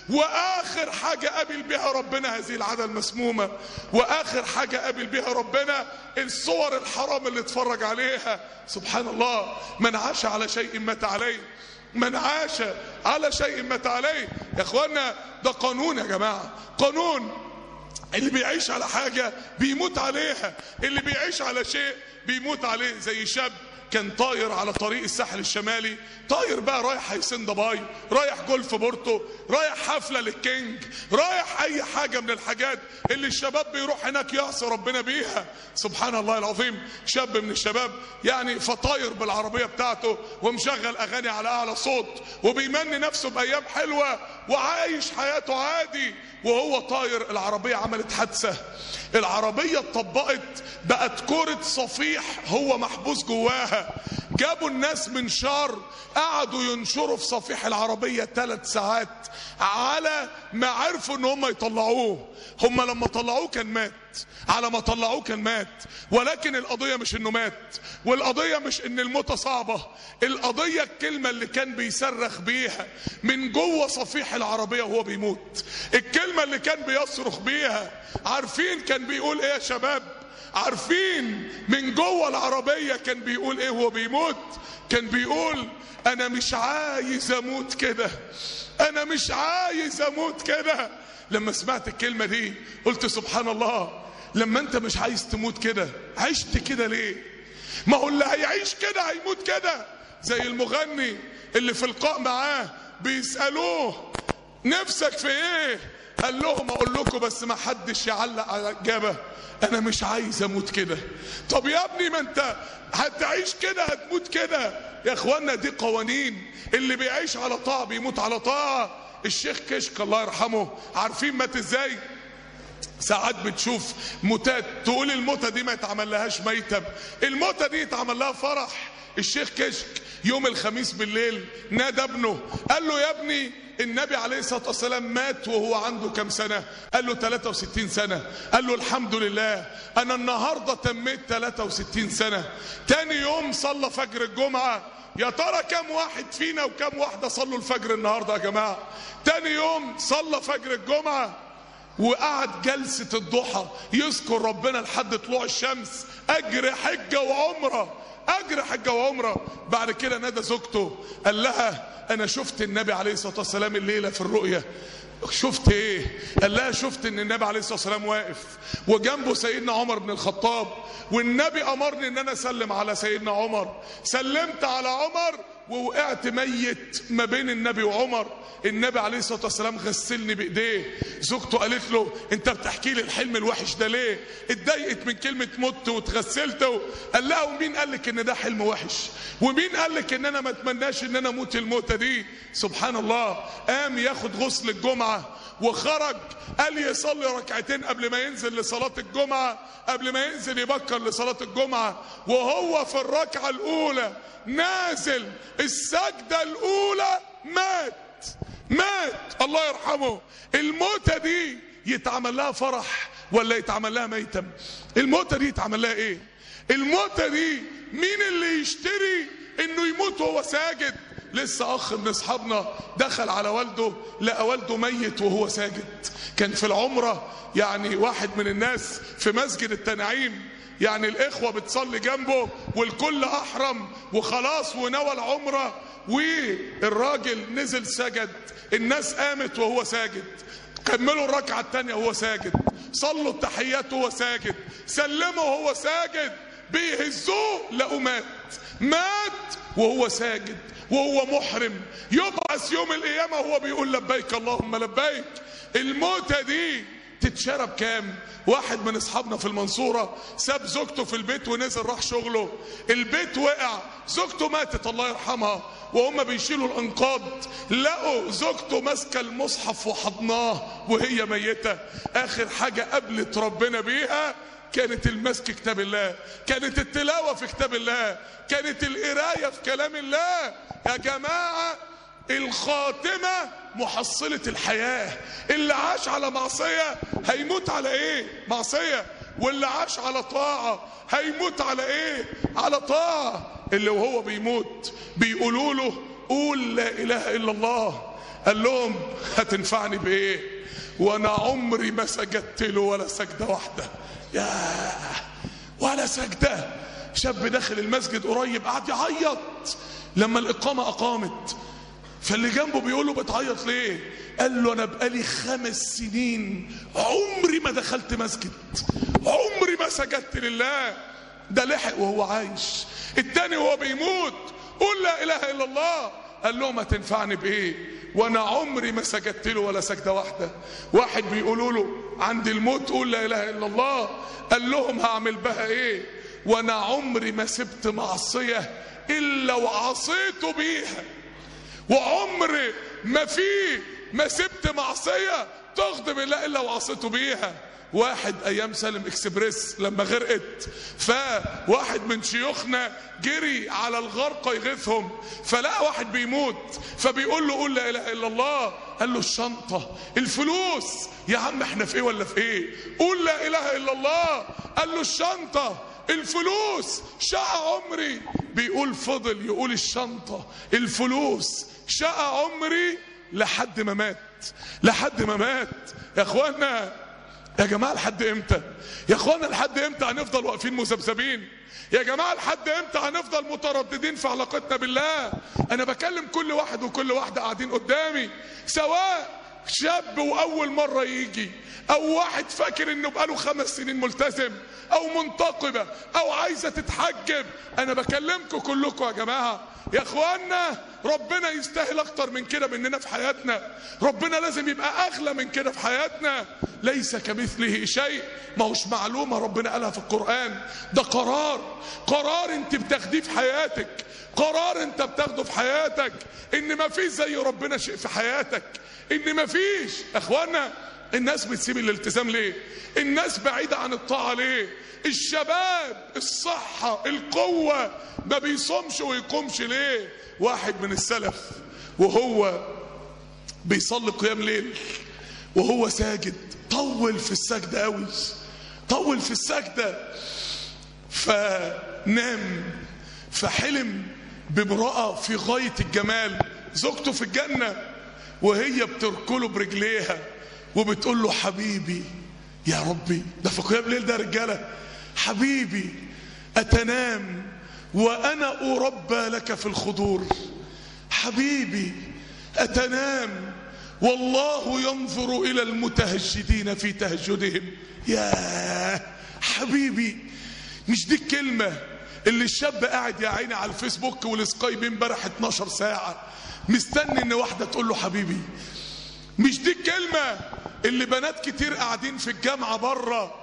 واخر حاجة قابل بها ربنا هذه العادة المسمومة، واخر حاجة قابل بها ربنا الصور الحرام اللي اتفرج عليها. سبحان الله، من عاش على شيء مات عليه، من عاش على شيء مات عليه. يا اخوانا ده قانون يا جماعة، قانون. اللي بيعيش على حاجة بيموت عليها، اللي بيعيش على شيء بيموت عليه. زي شاب كان طاير على طريق الساحل الشمالي، طاير بقى رايح هيسن دبي، رايح جولف بورتو، رايح حفلة للكينج، رايح اي حاجة من الحاجات اللي الشباب بيروح هناك يعصي ربنا بيها. سبحان الله العظيم، شاب من الشباب يعني فطاير بالعربية بتاعته ومشغل اغاني على اعلى صوت وبيمني نفسه بايام حلوة وعايش حياته عادي. وهو طاير العربية عملت حادثة، العربية اتطبقت بقت كرة صفيح هو محبوس جواها. جابوا الناس من شار قعدوا ينشروا في صفيح العربية ثلاث ساعات على ما عرفوا ان هم يطلعوه. هم لما طلعوه كان مات، على ما طلعوه كان مات. ولكن القضية مش انه مات، والقضية مش ان الموتة صعبة، القضية الكلمة اللي كان بيصرخ بيها من جوه صفيح العربية وهو بيموت، الكلمة اللي كان بيصرخ بيها. عارفين كان بيقول ايه يا شباب؟ عارفين من جوه العربية كان بيقول ايه وهو بيموت؟ كان بيقول انا مش عايز اموت كده، انا مش عايز اموت كده. لما سمعت الكلمة دي قلت سبحان الله، لما انت مش عايز تموت كده عشت كده ليه؟ ما هو اللي هيعيش كده هيموت كده. زي المغني اللي في اللقاء معاه بيسألوه نفسك في ايه؟ قال لهم اقول لكم بس ما حدش يعلق على الاجابه، انا مش عايز اموت كده. طب يا ابني ما انت هتعيش كده هتموت كده. يا اخوانا دي قوانين، اللي بيعيش على طاعه بيموت على طاعه. الشيخ كشك الله يرحمه عارفين مات ازاي؟ ساعات بتشوف موتات تقول الموتة دي ما يتعمل لهاش ميتم، الموتة دي يتعمل لها فرح. الشيخ كشك يوم الخميس بالليل نادى ابنه قال له يا ابني النبي عليه الصلاة والسلام مات وهو عنده كم سنة؟ قال له ثلاثة وستين سنة. قال له الحمد لله انا النهاردة تميت ثلاثة وستين سنة. تاني يوم صلى فجر الجمعة. يا ترى كم واحد فينا وكم واحدة صلوا الفجر النهاردة يا جماعة؟ تاني يوم صلى فجر الجمعة وقعد جلسة الضحى يذكر ربنا لحد طلوع الشمس، اجر حجة وعمرة، اجر حجة وعمرة. بعد كده نادى زوجته قال لها انا شفت النبي عليه الصلاة والسلام الليلة في الرؤية، شفت ايه؟ قال لها شفت ان النبي عليه الصلاة والسلام واقف وجنبه سيدنا عمر بن الخطاب، والنبي امرني ان انا اسلم على سيدنا عمر. سلمت على عمر ووقعت ميت ما بين النبي وعمر. النبي عليه الصلاة والسلام غسلني بايديه. زوجته قالت له انت بتحكي لي الحلم الوحش ده ليه؟ اتضايقت من كلمة مت واتغسلت. قال لها ومين قال لك ان ده حلم وحش؟ ومين قال لك ان انا ما اتمناش ان انا اموت الموتة دي؟ سبحان الله. قام ياخد غسل الجمعة وخرج، قال يصلي ركعتين قبل ما ينزل لصلاة الجمعة، قبل ما ينزل يبكر لصلاة الجمعة. وهو في الركعة الأولى نازل السجدة الأولى مات مات الله يرحمه. الموتة دي يتعمل لها فرح ولا يتعمل لها ميتم؟ الموتة دي يتعمل لها ايه؟ الموتة دي مين اللي يشتري انه يموت وهو ساجد؟ لسه اخ من اصحابنا دخل على والده لقى والده ميت وهو ساجد. كان في العمرة، يعني واحد من الناس في مسجد التنعيم، يعني الاخوة بتصلي جنبه والكل احرم وخلاص ونوى العمرة، والراجل نزل سجد. الناس قامت وهو ساجد، كملوا الركعة التانية وهو ساجد، صلوا التحيات وهو ساجد، سلموا وهو ساجد، بيهزوه لقوا مات مات وهو ساجد وهو محرم. يبعث يوم القيامة وهو بيقول لبيك اللهم لبيك. الموتة دي تتشرب كام؟ واحد من اصحابنا في المنصورة ساب زوجته في البيت ونزل راح شغله، البيت وقع، زوجته ماتت الله يرحمها، وهم بيشيلوا الانقاض لقوا زوجته ماسكه المصحف وحضناه وهي ميتة. اخر حاجة قابلت ربنا بيها كانت المسك كتاب الله، كانت التلاوة في كتاب الله، كانت القراية في كلام الله. يا جماعة الخاتمة محصلة الحياة. اللي عاش على معصية هيموت على ايه؟ معصية. واللي عاش على طاعة هيموت على ايه؟ على طاعة. اللي وهو بيموت بيقولوا له قول لا اله الا الله، قال لهم هتنفعني بايه؟ وانا عمري ما سجدت له ولا سجدة واحدة. يا ولا سجدة. شاب داخل المسجد قريب قعد يعيط لما الإقامة أقامت، فاللي جنبه بيقول له بتعيط ليه؟ قال له أنا بقالي خمس سنين عمري ما دخلت مسجد، عمري ما سجدت لله. ده لحق وهو عايش. التاني وهو بيموت قول لا إله إلا الله، قال لهم هتنفعني بإيه؟ وانا عمري ما سجدت له ولا سجدة واحدة. واحد بيقولوا له عند الموت قول لا اله الا الله، قال لهم هعمل بها ايه؟ وانا عمري ما سبت معصية الا وعصيته بيها، وعمري ما في ما سبت معصية تغضب الله الا وعصيته بيها. واحد ايام سالم اكسبريس لما غرقت، فواحد من شيوخنا جري على الغرقى يغيثهم، فلقى واحد بيموت فبيقول له قول لا اله الا الله، قال له الشنطة، الفلوس. يا عم احنا في ايه ولا في ايه؟ قول لا اله الا الله. قال له الشنطة، الفلوس، شقى عمري. بيقول فضل يقول الشنطة، الفلوس، شقى عمري لحد ما مات، لحد ما مات. يا اخوانا يا جماعة لحد امتى؟ يا اخوانا لحد امتى هنفضل واقفين مذبذبين؟ يا جماعة لحد امتى هنفضل مترددين في علاقتنا بالله؟ انا بكلم كل واحد وكل واحدة قاعدين قدامي، سواء شاب واول مرة يجي، او واحد فاكر انه بقاله خمس سنين ملتزم، او منتقبة، او عايزة تتحجب. انا بكلمكم كلكم يا جماعة، يا اخوانا ربنا يستاهل اكتر من كده مننا في حياتنا. ربنا لازم يبقى اغلى من كده في حياتنا. ليس كمثله شيء، ما هوش معلومة ربنا قالها في القرآن، ده قرار، قرار انت بتاخديه في حياتك، قرار انت بتاخده في حياتك ان ما فيش زي ربنا شيء في حياتك، ان ما فيش. اخوانا الناس بتسيب الالتزام ليه؟ الناس بعيدة عن الطاعة ليه؟ الشباب، الصحة، القوة ما بيصومش ويقومش ليه؟ واحد من السلف وهو بيصلي قيام ليل وهو ساجد طول في السجدة قوي، طول في السجدة، فنام، فحلم بامرأة في غاية الجمال، زوجته في الجنة، وهي بتركله برجليها وبتقول له حبيبي يا ربي. ده في قيام ليل ده رجالة. حبيبي أتنام وأنا أربى لك في الخضور، حبيبي أتنام والله ينظر إلى المتهجدين في تهجدهم. يا حبيبي، مش دي الكلمة اللي الشاب قاعد يا عيني على الفيسبوك والسكايب امبارح اتناشر ساعة مستني ان واحدة تقول له حبيبي؟ مش دي الكلمة اللي بنات كتير قاعدين في الجامعة بره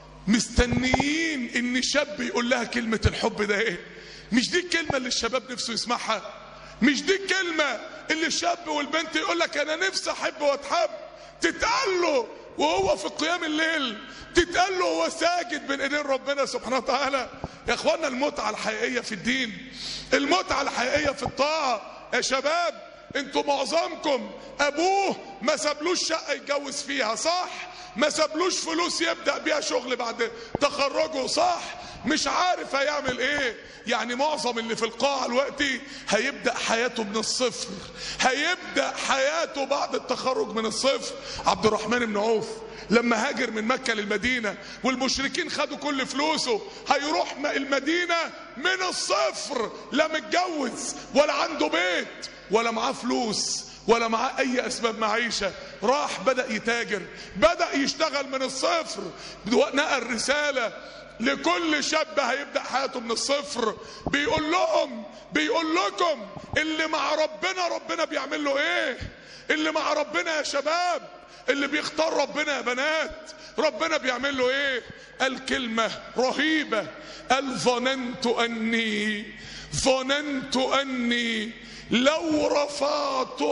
مستنيين ان شاب يقول لها كلمة الحب ده ايه؟ مش دي الكلمة اللي الشباب نفسه يسمعها؟ مش دي الكلمة اللي الشاب والبنت يقول لك انا نفسي احب واتحب؟ تتقال له وهو في قيام الليل، تتقال له وهو ساجد بين ايدين ربنا سبحانه وتعالى. يا اخوانا، المتعة الحقيقية في الدين، المتعة الحقيقية في الطاعة. يا شباب، انتوا معظمكم ابوه ما سابلوش شقة يتجوز فيها، صح؟ ما سابلوش فلوس يبدأ بيها شغل بعد تخرجه، صح؟ مش عارف هيعمل ايه. يعني معظم اللي في القاعة دلوقتي هيبدأ حياته من الصفر، هيبدأ حياته بعد التخرج من الصفر. عبد الرحمن بن عوف لما هاجر من مكة للمدينة والمشركين خدوا كل فلوسه، هيروح المدينة من الصفر، لا متجوز ولا عنده بيت ولا معاه فلوس ولا معاه اي اسباب معيشة. راح بدأ يتاجر، بدأ يشتغل من الصفر. نقل رسالة لكل شاب هيبدأ حياته من الصفر، بيقول لهم بيقول لكم اللي مع ربنا ربنا بيعمل له ايه؟ اللي مع ربنا يا شباب، اللي بيختار ربنا يا بنات، ربنا بيعمل له ايه؟ قال كلمة رهيبة، قال ظننت اني ظننت اني لو رفعت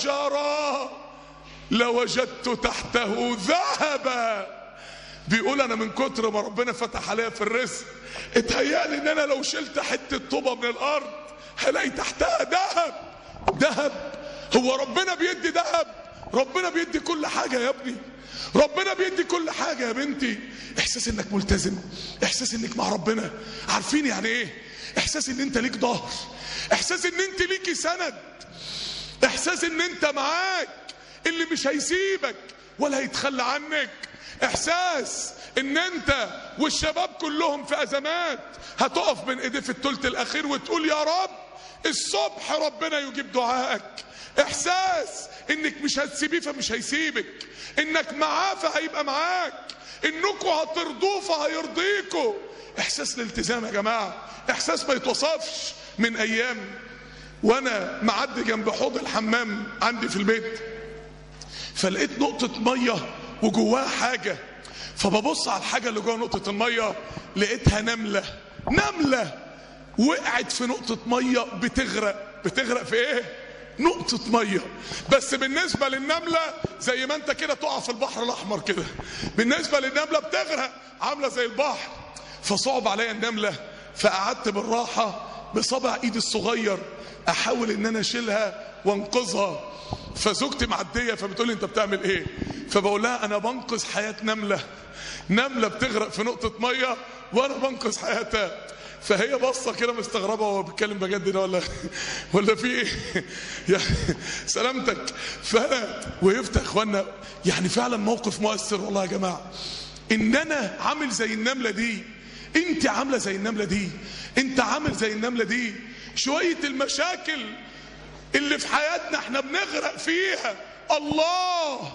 حجرا لوجدت تحته ذهبا. بيقول انا من كتر ما ربنا فتح عليا في الرزق اتهيألي ان انا لو شلت حتة طوبة من الارض هلاقي تحتها ذهب. ذهب؟ هو ربنا بيدي ذهب؟ ربنا بيدي كل حاجة يا ابني، ربنا بيدي كل حاجة يا بنتي. احساس انك ملتزم، احساس انك مع ربنا، عارفين يعني ايه؟ احساس ان انت ليك ظهر، احساس ان انت ليكي سند، احساس ان انت معاك اللي مش هيسيبك ولا هيتخلى عنك، احساس ان انت والشباب كلهم في ازمات هتقف بين ايديه في الثلث الاخير وتقول يا رب الصبح ربنا يجيب دعائك، احساس انك مش هتسيبيه فمش هيسيبك، انك معاه فهيبقى معاك، انكوا هترضوه فهيرضيكوا. احساس الالتزام يا جماعه، احساس ما يتوصفش. من ايام وانا معدي جنب حوض الحمام عندي في البيت، فلقيت نقطه ميه وجواها حاجه، فببص على الحاجه اللي جوه نقطه الميه لقيتها نمله. نمله وقعت في نقطه ميه بتغرق. بتغرق في ايه؟ نقطة مية. بس بالنسبة للنملة زي ما انت كده تقع في البحر الاحمر كده، بالنسبة للنملة بتغرق عاملة زي البحر. فصعب عليا النملة، فقعدت بالراحة بصبع ايدي الصغير احاول ان انا اشيلها وانقذها. فزوجتي معدية فبتقولي انت بتعمل ايه؟ فبقول لها انا بنقذ حياة نملة، نملة بتغرق في نقطة مية وانا بنقذ حياتها. فهي بصه كده مستغربه هو بيتكلم بجد ده ولا ولا في ايه؟ يعني سلامتك. فانا وقفت يا اخوانا، يعني فعلا موقف مؤثر والله يا جماعه، ان انا عامل زي النمله دي، انت عامله زي النمله دي، انت عامل زي النمله دي. شويه المشاكل اللي في حياتنا احنا بنغرق فيها، الله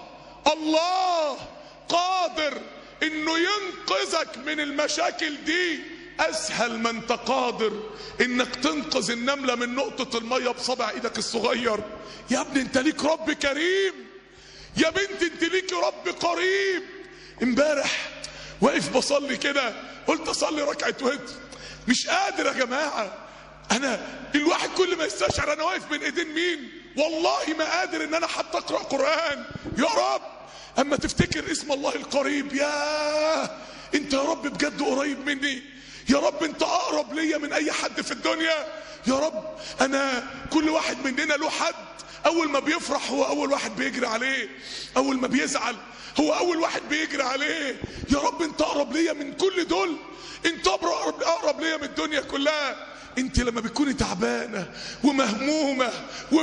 الله قادر انه ينقذك من المشاكل دي اسهل ما انت قادر انك تنقذ النملة من نقطة المية بصبع ايدك الصغير. يا ابني انت ليك رب كريم، يا بنت انت ليك رب قريب. امبارح واقف بصلي كده، قلت اصلي ركعة وتر، مش قادر يا جماعة. انا الواحد كل ما يستشعر انا واقف بين ايدين مين، والله ما قادر ان انا حتى اقرأ قرآن. يا رب اما تفتكر اسم الله القريب، يا انت يا رب بجد قريب مني، يا رب انت اقرب ليا من اي حد في الدنيا. يا رب انا كل واحد مننا له حد اول ما بيفرح هو اول واحد بيجري عليه، اول ما بيزعل هو اول واحد بيجري عليه. يا رب انت اقرب ليا من كل دول، انت اقرب اقرب ليا من الدنيا كلها. انت لما بتكوني تعبانه ومهمومه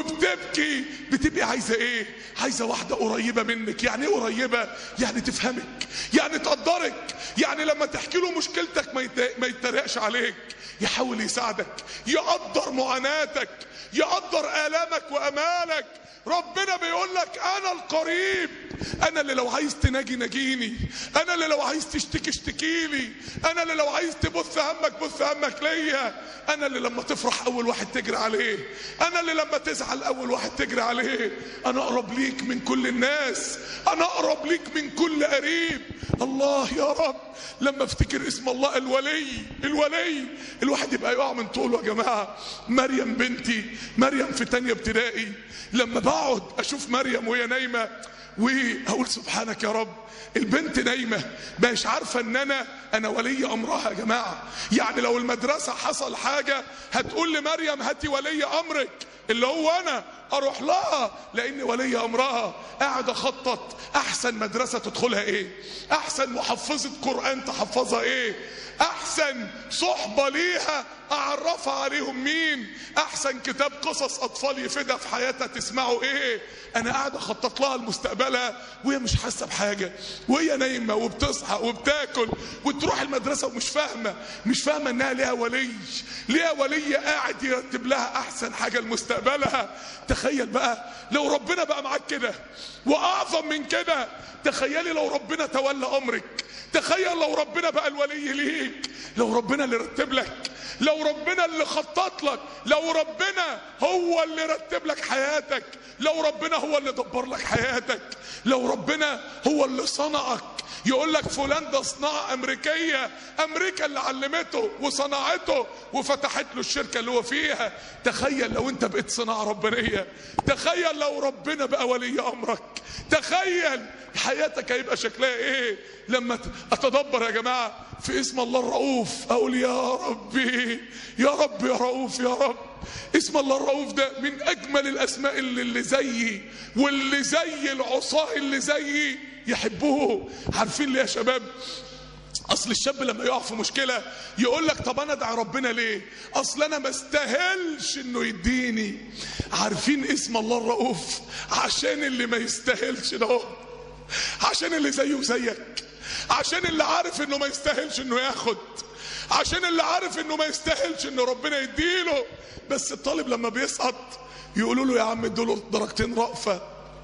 وبتبكي بتبقي عايزه ايه؟ عايزه واحده قريبه منك. يعني ايه قريبه؟ يعني تفهمك، يعني تقدرك، يعني لما تحكي له مشكلتك ما يتريقش عليك، يحاول يساعدك، يقدر معاناتك، يقدر آلامك وأمالك. ربنا بيقول لك انا القريب، انا اللي لو عايز تناجي ناجيني، انا اللي لو عايز تشتكي اشتكي لي، انا اللي لو عايز تبث همك بث همك ليا، انا اللي لما تفرح اول واحد تجري عليه، انا اللي لما تزعل اول واحد تجري عليه. انا اقرب ليك من كل الناس، انا اقرب ليك من كل قريب. الله يا رب لما افتكر اسم الله الولي، الولي الواحد يبقى يقع من طوله يا جماعه. مريم بنتي، مريم في تانية ابتدائي، لما بقعد اشوف مريم وهي نايمه واقول سبحانك يا رب، البنت نايمه مش عارفه ان انا انا ولي امرها يا جماعه. يعني لو المدرسه حصل حاجه هتقول لمريم هاتي ولي امرك اللي هو انا، اروح لها لان ولي امرها. قاعد اخطط احسن مدرسه تدخلها ايه، احسن محفظه قران تحفظها ايه، احسن صحبه ليها اعرفها عليهم مين، احسن كتاب قصص اطفال يفيدها في حياتها تسمعوا ايه. انا قاعد اخطط لها لمستقبلها وهي مش حاسه بحاجه، وهي نايمه وبتصحى وبتاكل وتروح المدرسه ومش فاهمه، مش فاهمه انها ليها ولي، ليها ولي قاعد يرتب لها احسن حاجه لمستقبلها. تخيل بقى لو ربنا بقى معاك كده، واعظم من كده تخيلي لو ربنا تولى امرك، تخيل لو ربنا بقى الولي ليك، لو ربنا اللي رتب لك، لو ربنا اللي خطط لك، لو ربنا هو اللي رتب لك حياتك، لو ربنا هو اللي دبر لك حياتك، لو ربنا هو اللي صنعك. يقول لك فلان ده صناعة أمريكية، أمريكا اللي علمته وصنعته وفتحت له الشركة اللي هو فيها. تخيل لو أنت بقيت صناعة ربانية، تخيل لو ربنا بقى ولي أمرك، تخيل حياتك هيبقى شكلها إيه. لما أتدبر يا جماعة في اسم الله الرؤوف أقول يا ربي يا رب يا رؤوف يا رب. اسم الله الرؤوف ده من أجمل الأسماء اللي, اللي زيي واللي زي العصاه اللي زيي يحبوه. عارفين ليه يا شباب؟ اصل الشاب لما يقع في مشكله يقول لك طب انا ادعي ربنا ليه؟ اصل انا ما استاهلش انه يديني. عارفين اسم الله الرؤوف عشان اللي ما يستاهلش ده، عشان اللي زيه وزيك، عشان اللي عارف انه ما يستاهلش انه ياخد، عشان اللي عارف انه ما يستاهلش انه ربنا يديله. بس الطالب لما بيسقط يقولوا له يا عم دول درجتين رأفة،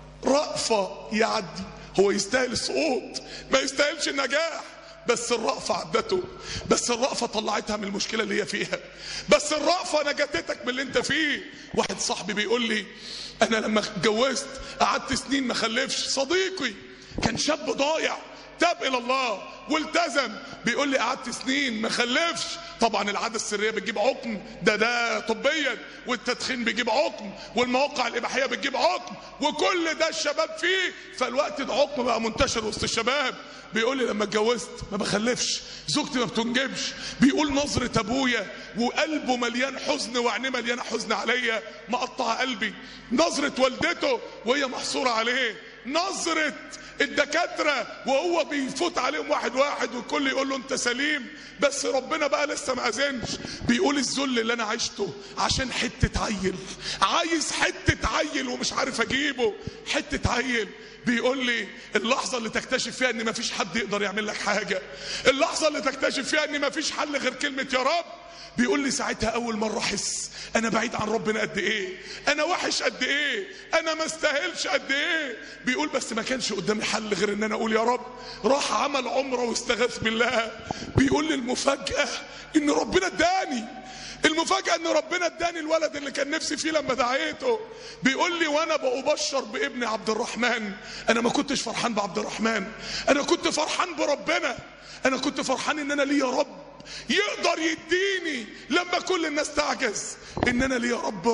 رأفة يعدي، هو يستاهل السقوط ما يستاهلش النجاح، بس الرأفة عدته، بس الرأفة طلعتها من المشكلة اللي هي فيها، بس الرأفة نجتتك من اللي انت فيه. واحد صاحبي بيقول لي انا لما اتجوزت قعدت سنين ما خلفش، صديقي كان شاب ضايع تاب الى الله والتزم، بيقول لي قعدت سنين ما خلفش. طبعا العاده السريه بتجيب عقم، ده ده طبيا، والتدخين بيجيب عقم، والمواقع الاباحيه بتجيب عقم، وكل ده الشباب فيه، فالوقت ده عقم بقى منتشر وسط الشباب. بيقول لي لما اتجوزت ما بخلفش، زوجتي ما بتنجبش. بيقول نظره ابويا وقلبه مليان حزن وعينيه مليانه حزن عليا مقطعه قلبي، نظره والدته وهي محصوره عليه، نظره الدكاتره وهو بيفوت عليهم واحد واحد والكل يقول له انت سليم، بس ربنا بقى لسه ما اذنش. بيقول الذل اللي انا عشته عشان حته عيل، عايز حته عيل ومش عارف اجيبه، حته عيل. بيقول لي اللحظه اللي تكتشف فيها ان مفيش حد يقدر يعمل لك حاجه، اللحظه اللي تكتشف فيها ان مفيش حل غير كلمه يا رب. بيقول لي ساعتها اول مره احس انا بعيد عن ربنا قد ايه، انا وحش قد ايه، انا ما استاهلش قد ايه. بيقول بس ما كانش قدامي حل غير ان انا اقول يا رب. راح عمل عمره واستغاث بالله. بيقول لي المفاجاه ان ربنا اداني، المفاجاه ان ربنا اداني الولد اللي كان نفسي فيه لما دعيته. بيقول لي وانا بأبشر بابن عبد الرحمن، انا ما كنتش فرحان بعبد الرحمن، انا كنت فرحان بربنا، انا كنت فرحان ان انا لي يا رب يقدر يديني لما كل الناس تعجز، ان انا لي يا رب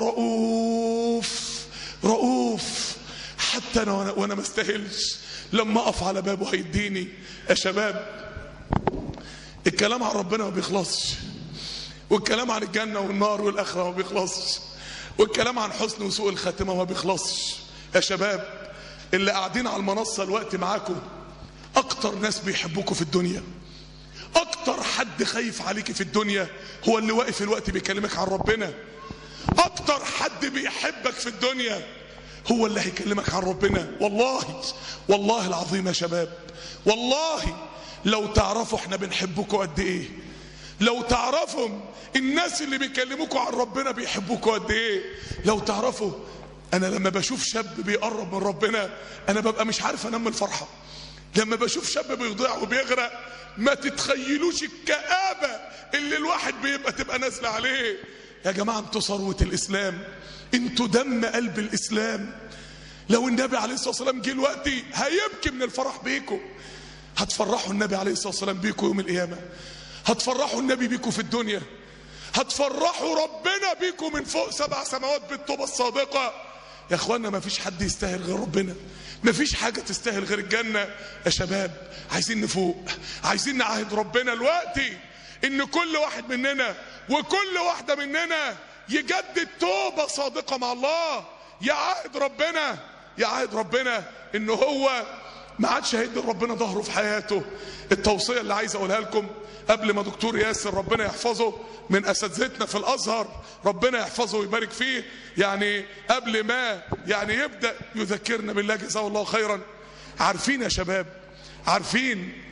رؤوف رؤوف حتى انا وانا, وأنا ما استاهلش، لما اقف على بابه هيديني. يا شباب الكلام عن ربنا ما بيخلصش، والكلام عن الجنه والنار والاخره ما بيخلصش، والكلام عن حسن وسوء الخاتمه ما بيخلصش. يا شباب اللي قاعدين على المنصه الوقت معاكم اكتر ناس بيحبوكوا في الدنيا، اكتر حد خايف عليك في الدنيا هو اللي واقف الوقت بيكلمك عن ربنا. اكتر حد بيحبك في الدنيا هو اللي هيكلمك عن ربنا. والله والله العظيم يا شباب، والله لو تعرفوا احنا بنحبكم قد ايه، لو تعرفوا الناس اللي بيكلموكوا عن ربنا بيحبوكوا قد ايه، لو تعرفوا. انا لما بشوف شاب بيقرب من ربنا انا ببقى مش عارف انام من الفرحه. لما بشوف شاب بيضيع وبيغرق ما تتخيلوش الكآبة اللي الواحد بيبقى تبقى نازله عليه. يا جماعه انتوا ثروه الاسلام، انتوا دم قلب الاسلام. لو النبي عليه الصلاه والسلام جه دلوقتي هيبكي من الفرح بيكم. هتفرحوا النبي عليه الصلاه والسلام بيكم يوم القيامه، هتفرحوا النبي بيكم في الدنيا، هتفرحوا ربنا بيكم من فوق سبع سماوات بالتوبه الصادقه. يا اخوانا ما فيش حد يستاهل غير ربنا، ما فيش حاجه تستاهل غير الجنه. يا شباب عايزين نفوق، عايزين نعاهد ربنا دلوقتي ان كل واحد مننا وكل واحده مننا يجدد توبه صادقه مع الله، يعاهد ربنا يعاهد ربنا ان هو ما عادش هيدي ربنا ظهره في حياته. التوصيه اللي عايز اقولها لكم قبل ما دكتور ياسر ربنا يحفظه من اساتذتنا في الازهر ربنا يحفظه ويبارك فيه، يعني قبل ما يعني يبدا يذكرنا بالله جزاه الله خيرا. عارفين يا شباب، عارفين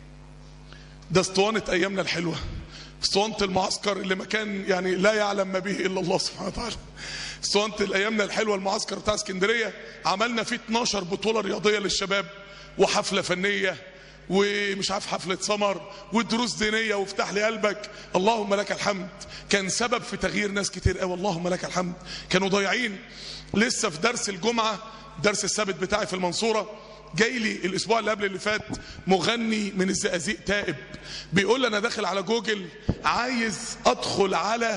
ده اسطوانه ايامنا الحلوه، اسطوانه المعسكر اللي ما كان يعني لا يعلم ما به الا الله سبحانه وتعالى. اسطوانه الايامنا الحلوه المعسكر بتاع اسكندريه عملنا فيه اتناشر بطوله رياضيه للشباب وحفله فنيه ومش عارف حفله سمر ودروس دينيه وافتح لي قلبك. اللهم لك الحمد، كان سبب في تغيير ناس كتير قوي. اللهم لك الحمد. كانوا ضايعين. لسه في درس الجمعه، درس السبت بتاعي في المنصوره، جاي لي الاسبوع اللي قبل اللي فات مغني من الزقازيق تائب بيقول لي انا داخل على جوجل عايز ادخل على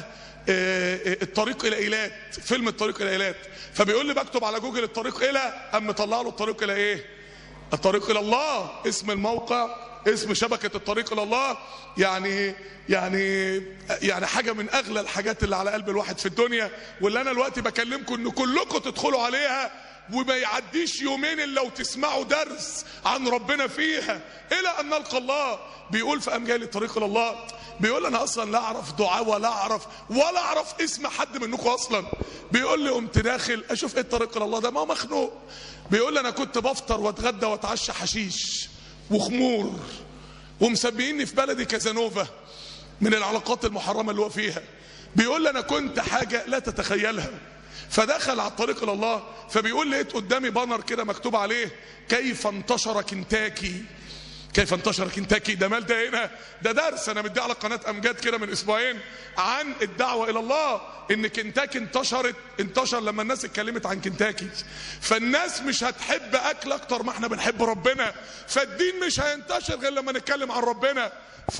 الطريق الى ايلات، فيلم الطريق الى ايلات، فبيقول لي بكتب على جوجل الطريق الى، قام مطلع له الطريق الى ايه؟ الطريق الى الله، اسم الموقع، اسم شبكه الطريق الى الله. يعني يعني يعني حاجه من اغلى الحاجات اللي على قلب الواحد في الدنيا، واللي انا دلوقتي بكلمكم ان كلكم تدخلوا عليها وما يعديش يومين الا وتسمعوا درس عن ربنا فيها الى ان نلقى الله. بيقول في امجال الطريق الى الله، بيقول انا اصلا لا اعرف دعاء ولا اعرف ولا اعرف اسم حد منكم اصلا. بيقول لي قمت داخل اشوف ايه الطريق الى الله ده، ما هو مخنوق. بيقول لي انا كنت بفطر واتغدى واتعشى حشيش وخمور ومسميني في بلدي كازانوفا من العلاقات المحرمه اللي هو فيها. بيقول لي انا كنت حاجه لا تتخيلها. فدخل على الطريق الى الله، فبيقول لقيت قدامي بانر كده مكتوب عليه كيف انتشر كنتاكي. كيف انتشر كنتاكي ده مال ده هنا، ده درس انا مديه على قناه امجاد كده من اسبوعين عن الدعوه الى الله، ان كنتاكي انتشرت انتشر لما الناس اتكلمت عن كنتاكي. فالناس مش هتحب اكل اكتر ما احنا بنحب ربنا، فالدين مش هينتشر غير لما نتكلم عن ربنا.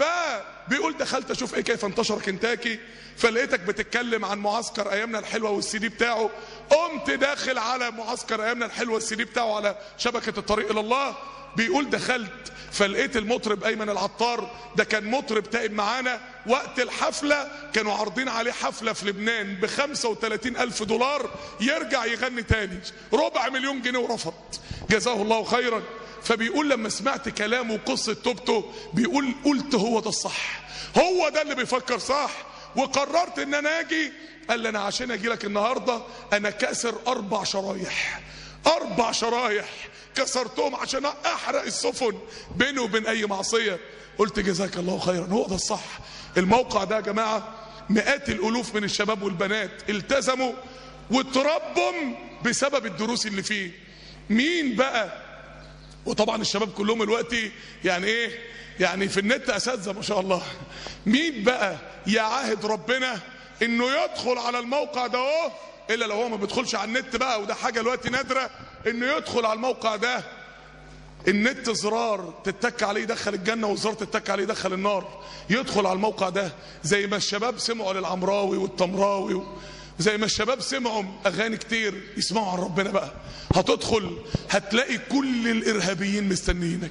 فبيقول دخلت اشوف ايه كيف انتشر كنتاكي، فلقيتك بتتكلم عن معسكر ايامنا الحلوه والسي دي بتاعه. قمت داخل على معسكر ايامنا الحلوه والسي دي بتاعه على شبكه الطريق الى الله. بيقول دخلت فلقيت المطرب ايمن العطار، ده كان مطرب تائب معانا وقت الحفله، كانوا عارضين عليه حفله في لبنان ب خمسة وثلاثين الف دولار يرجع يغني تاني، ربع مليون جنيه ورفض جزاه الله خيرا. فبيقول لما سمعت كلامه وقصه توبته بيقول قلت هو ده الصح، هو ده اللي بيفكر صح، وقررت ان انا اجي. قال لي انا عشان اجي لك النهارده انا كاسر اربع شرايح، اربع شرايح كسرتهم عشان احرق السفن بيني وبين اي معصيه. قلت جزاك الله خيرا، هو ده الصح. الموقع ده يا جماعه مئات الالوف من الشباب والبنات التزموا وتربوا بسبب الدروس اللي فيه. مين بقى؟ وطبعا الشباب كلهم دلوقتي يعني ايه، يعني في النت اساتذه ما شاء الله. مين بقى يعاهد ربنا انه يدخل على الموقع ده اهو، الا لو هو ما بيدخلش على النت بقى، وده حاجه دلوقتي نادره انه يدخل على الموقع ده. النت زرار تتك عليه يدخل الجنه، وزرار تتك عليه يدخل النار. يدخل على الموقع ده زي ما الشباب سمعوا للعمراوي والتمراوي، زي ما الشباب سمعوا اغاني كتير يسمعوا عن ربنا بقى. هتدخل هتلاقي كل الارهابيين مستنيينك،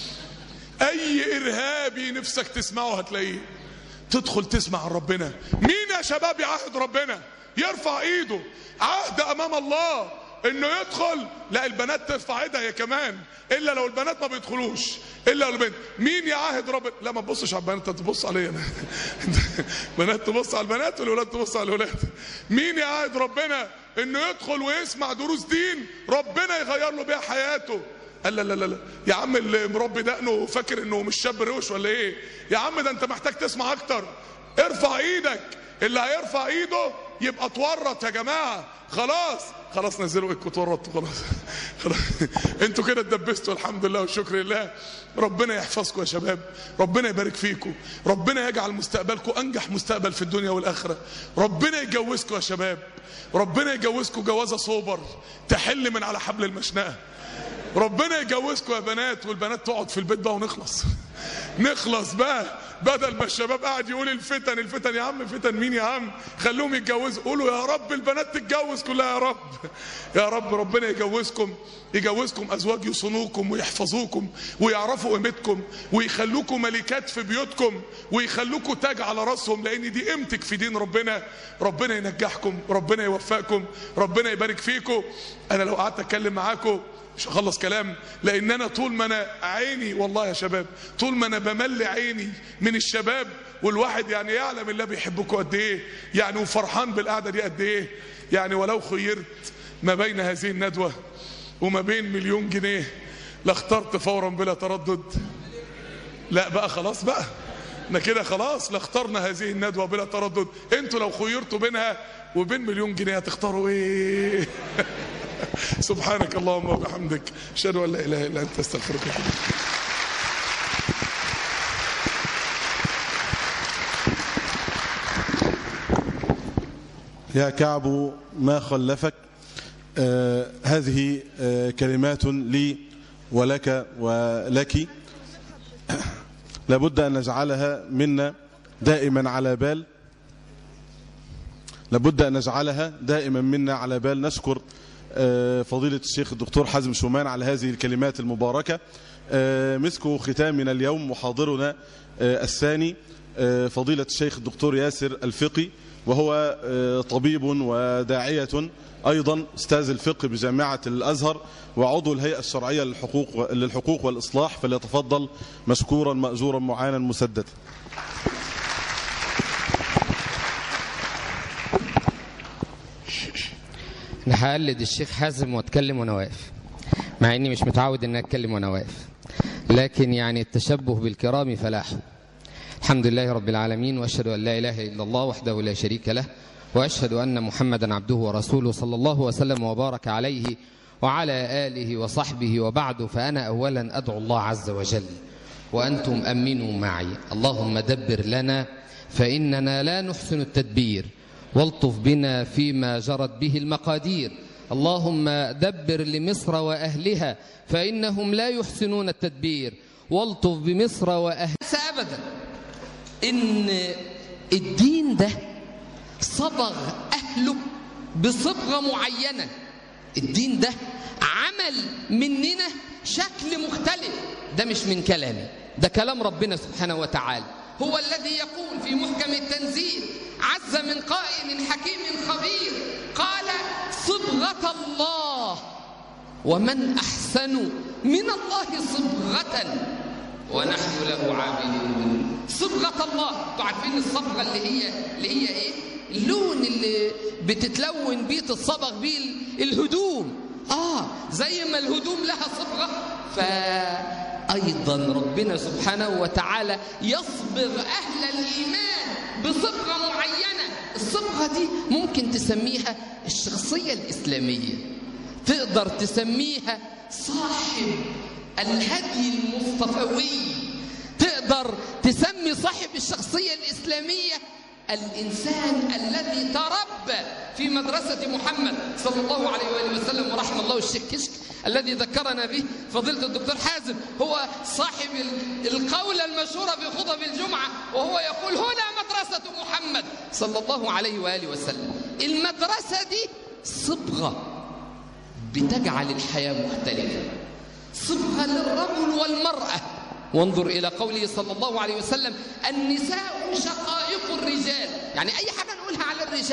اي ارهابي نفسك تسمعه هتلاقيه. تدخل تسمع عن ربنا. مين يا شباب يعاهد ربنا؟ يرفع ايده. عهد امام الله انه يدخل، لا البنات ترفع ايدها هي كمان، الا لو البنات ما بيدخلوش، الا لو البنت. مين يعاهد ربنا؟ لا ما تبصش على البنات، تبص عليا انا. بنات تبص على البنات والولاد تبص على الولاد. مين يعاهد ربنا انه يدخل ويسمع دروس دين ربنا يغير له بيها حياته؟ قال لا لا لا يا عم اللي مربي دقنه فاكر انه مش شاب روش ولا ايه؟ يا عم ده انت محتاج تسمع اكتر. ارفع ايدك، اللي هيرفع ايده يبقى اتورط يا جماعه. خلاص خلاص نزلوا ايدكم اتورطوا خلاص. خلاص انتوا كده اتدبستوا الحمد لله والشكر لله. ربنا يحفظكم يا شباب، ربنا يبارك فيكم، ربنا يجعل مستقبلكم انجح مستقبل في الدنيا والاخره. ربنا يجوزكم يا شباب، ربنا يجوزكم جوازه صوبر تحل من على حبل المشنقه. ربنا يجوزكم يا بنات، والبنات تقعد في البيت بقى ونخلص. نخلص بقى، بدل ما الشباب قاعد يقول الفتن الفتن. يا عم فتن مين يا عم؟ خلوهم يتجوزوا. قولوا يا رب البنات تتجوز كلها يا رب. يا رب ربنا يجوزكم، يجوزكم ازواج يصونوكم ويحفظوكم ويعرفوا قيمتكم ويخلوكم ملكات في بيوتكم ويخلوكم تاج على راسهم، لان دي قيمتك في دين ربنا. ربنا ينجحكم، ربنا يوفقكم، ربنا يبارك فيكم. انا لو قعدت اتكلم معاكم مش هخلص كلام، لان انا طول ما انا عيني والله يا شباب، طول ما انا بمل عيني من الشباب، والواحد يعني يعلم الله بيحبكم قد ايه يعني، وفرحان بالقعده دي قد ايه يعني. ولو خيرت ما بين هذه الندوه وما بين مليون جنيه لاخترت فورا بلا تردد. لا بقى خلاص بقى احنا كده خلاص، لاخترنا هذه الندوه بلا تردد. انتوا لو خيرتوا بينها وبين مليون جنيه هتختاروا ايه؟ سبحانك اللهم وبحمدك، اشهد ان لا اله الا انت، استغفرك واتوب اليك. يا كعب ما خلفك. آه هذه آه كلمات لي ولك ولك، لابد أن نجعلها منا دائما على بال، لابد أن نجعلها دائما منا على بال. نشكر آه فضيلة الشيخ الدكتور حازم شومان على هذه الكلمات المباركة. آه مسك ختامنا اليوم محاضرنا آه الثاني آه فضيلة الشيخ الدكتور ياسر الفقي، وهو طبيب وداعية أيضا، أستاذ الفقه بجامعة الأزهر وعضو الهيئة الشرعية للحقوق, للحقوق والإصلاح. فليتفضل مشكورا مأجورا معانا مسددا. أنا هقلد الشيخ حازم واتكلم وانا واقف، مع اني مش متعود ان اتكلم وانا واقف، لكن يعني التشبه بالكرام فلاح. الحمد لله رب العالمين، وأشهد أن لا إله إلا الله وحده لا شريك له، وأشهد أن محمدا عبده ورسوله صلى الله وسلم وبارك عليه وعلى آله وصحبه. وبعد، فأنا أولا أدعو الله عز وجل وأنتم أمنوا معي. اللهم دبر لنا فإننا لا نحسن التدبير، والطف بنا فيما جرت به المقادير. اللهم دبر لمصر وأهلها فإنهم لا يحسنون التدبير، والطف بمصر وأهلها. أبدا إن الدين ده صبغ أهله بصبغة معينة، الدين ده عمل مننا شكل مختلف. ده مش من كلامي، ده كلام ربنا سبحانه وتعالى، هو الذي يقول في محكم التنزيل: عز من قائل حكيم خبير، قال: صبغة الله، ومن أحسن من الله صبغة ونحن له عابدون. صبغة الله، انتوا عارفين الصبغة اللي هي اللي هي ايه؟ اللون اللي بتتلون بيه، تتصبغ بيه الهدوم. اه زي ما الهدوم لها صبغة، فأيضا ربنا سبحانه وتعالى يصبغ أهل الإيمان بصبغة معينة. الصبغة دي ممكن تسميها الشخصية الإسلامية، تقدر تسميها صاحب الهدي المصطفوي، تقدر تسمي صاحب الشخصية الإسلامية الإنسان الذي تربى في مدرسة محمد صلى الله عليه وآله وسلم. ورحم الله الشيخ كشك الذي ذكرنا به فضيلة الدكتور حازم، هو صاحب القولة المشهورة في خطب الجمعة، وهو يقول: هنا مدرسة محمد صلى الله عليه وآله وسلم. المدرسة دي صبغة بتجعل الحياة مختلفة، صبغة للرجل والمرأة. وانظر إلى قوله صلى الله عليه وسلم: النساء شقائق الرجال. يعني أي حاجة نقولها على الرجال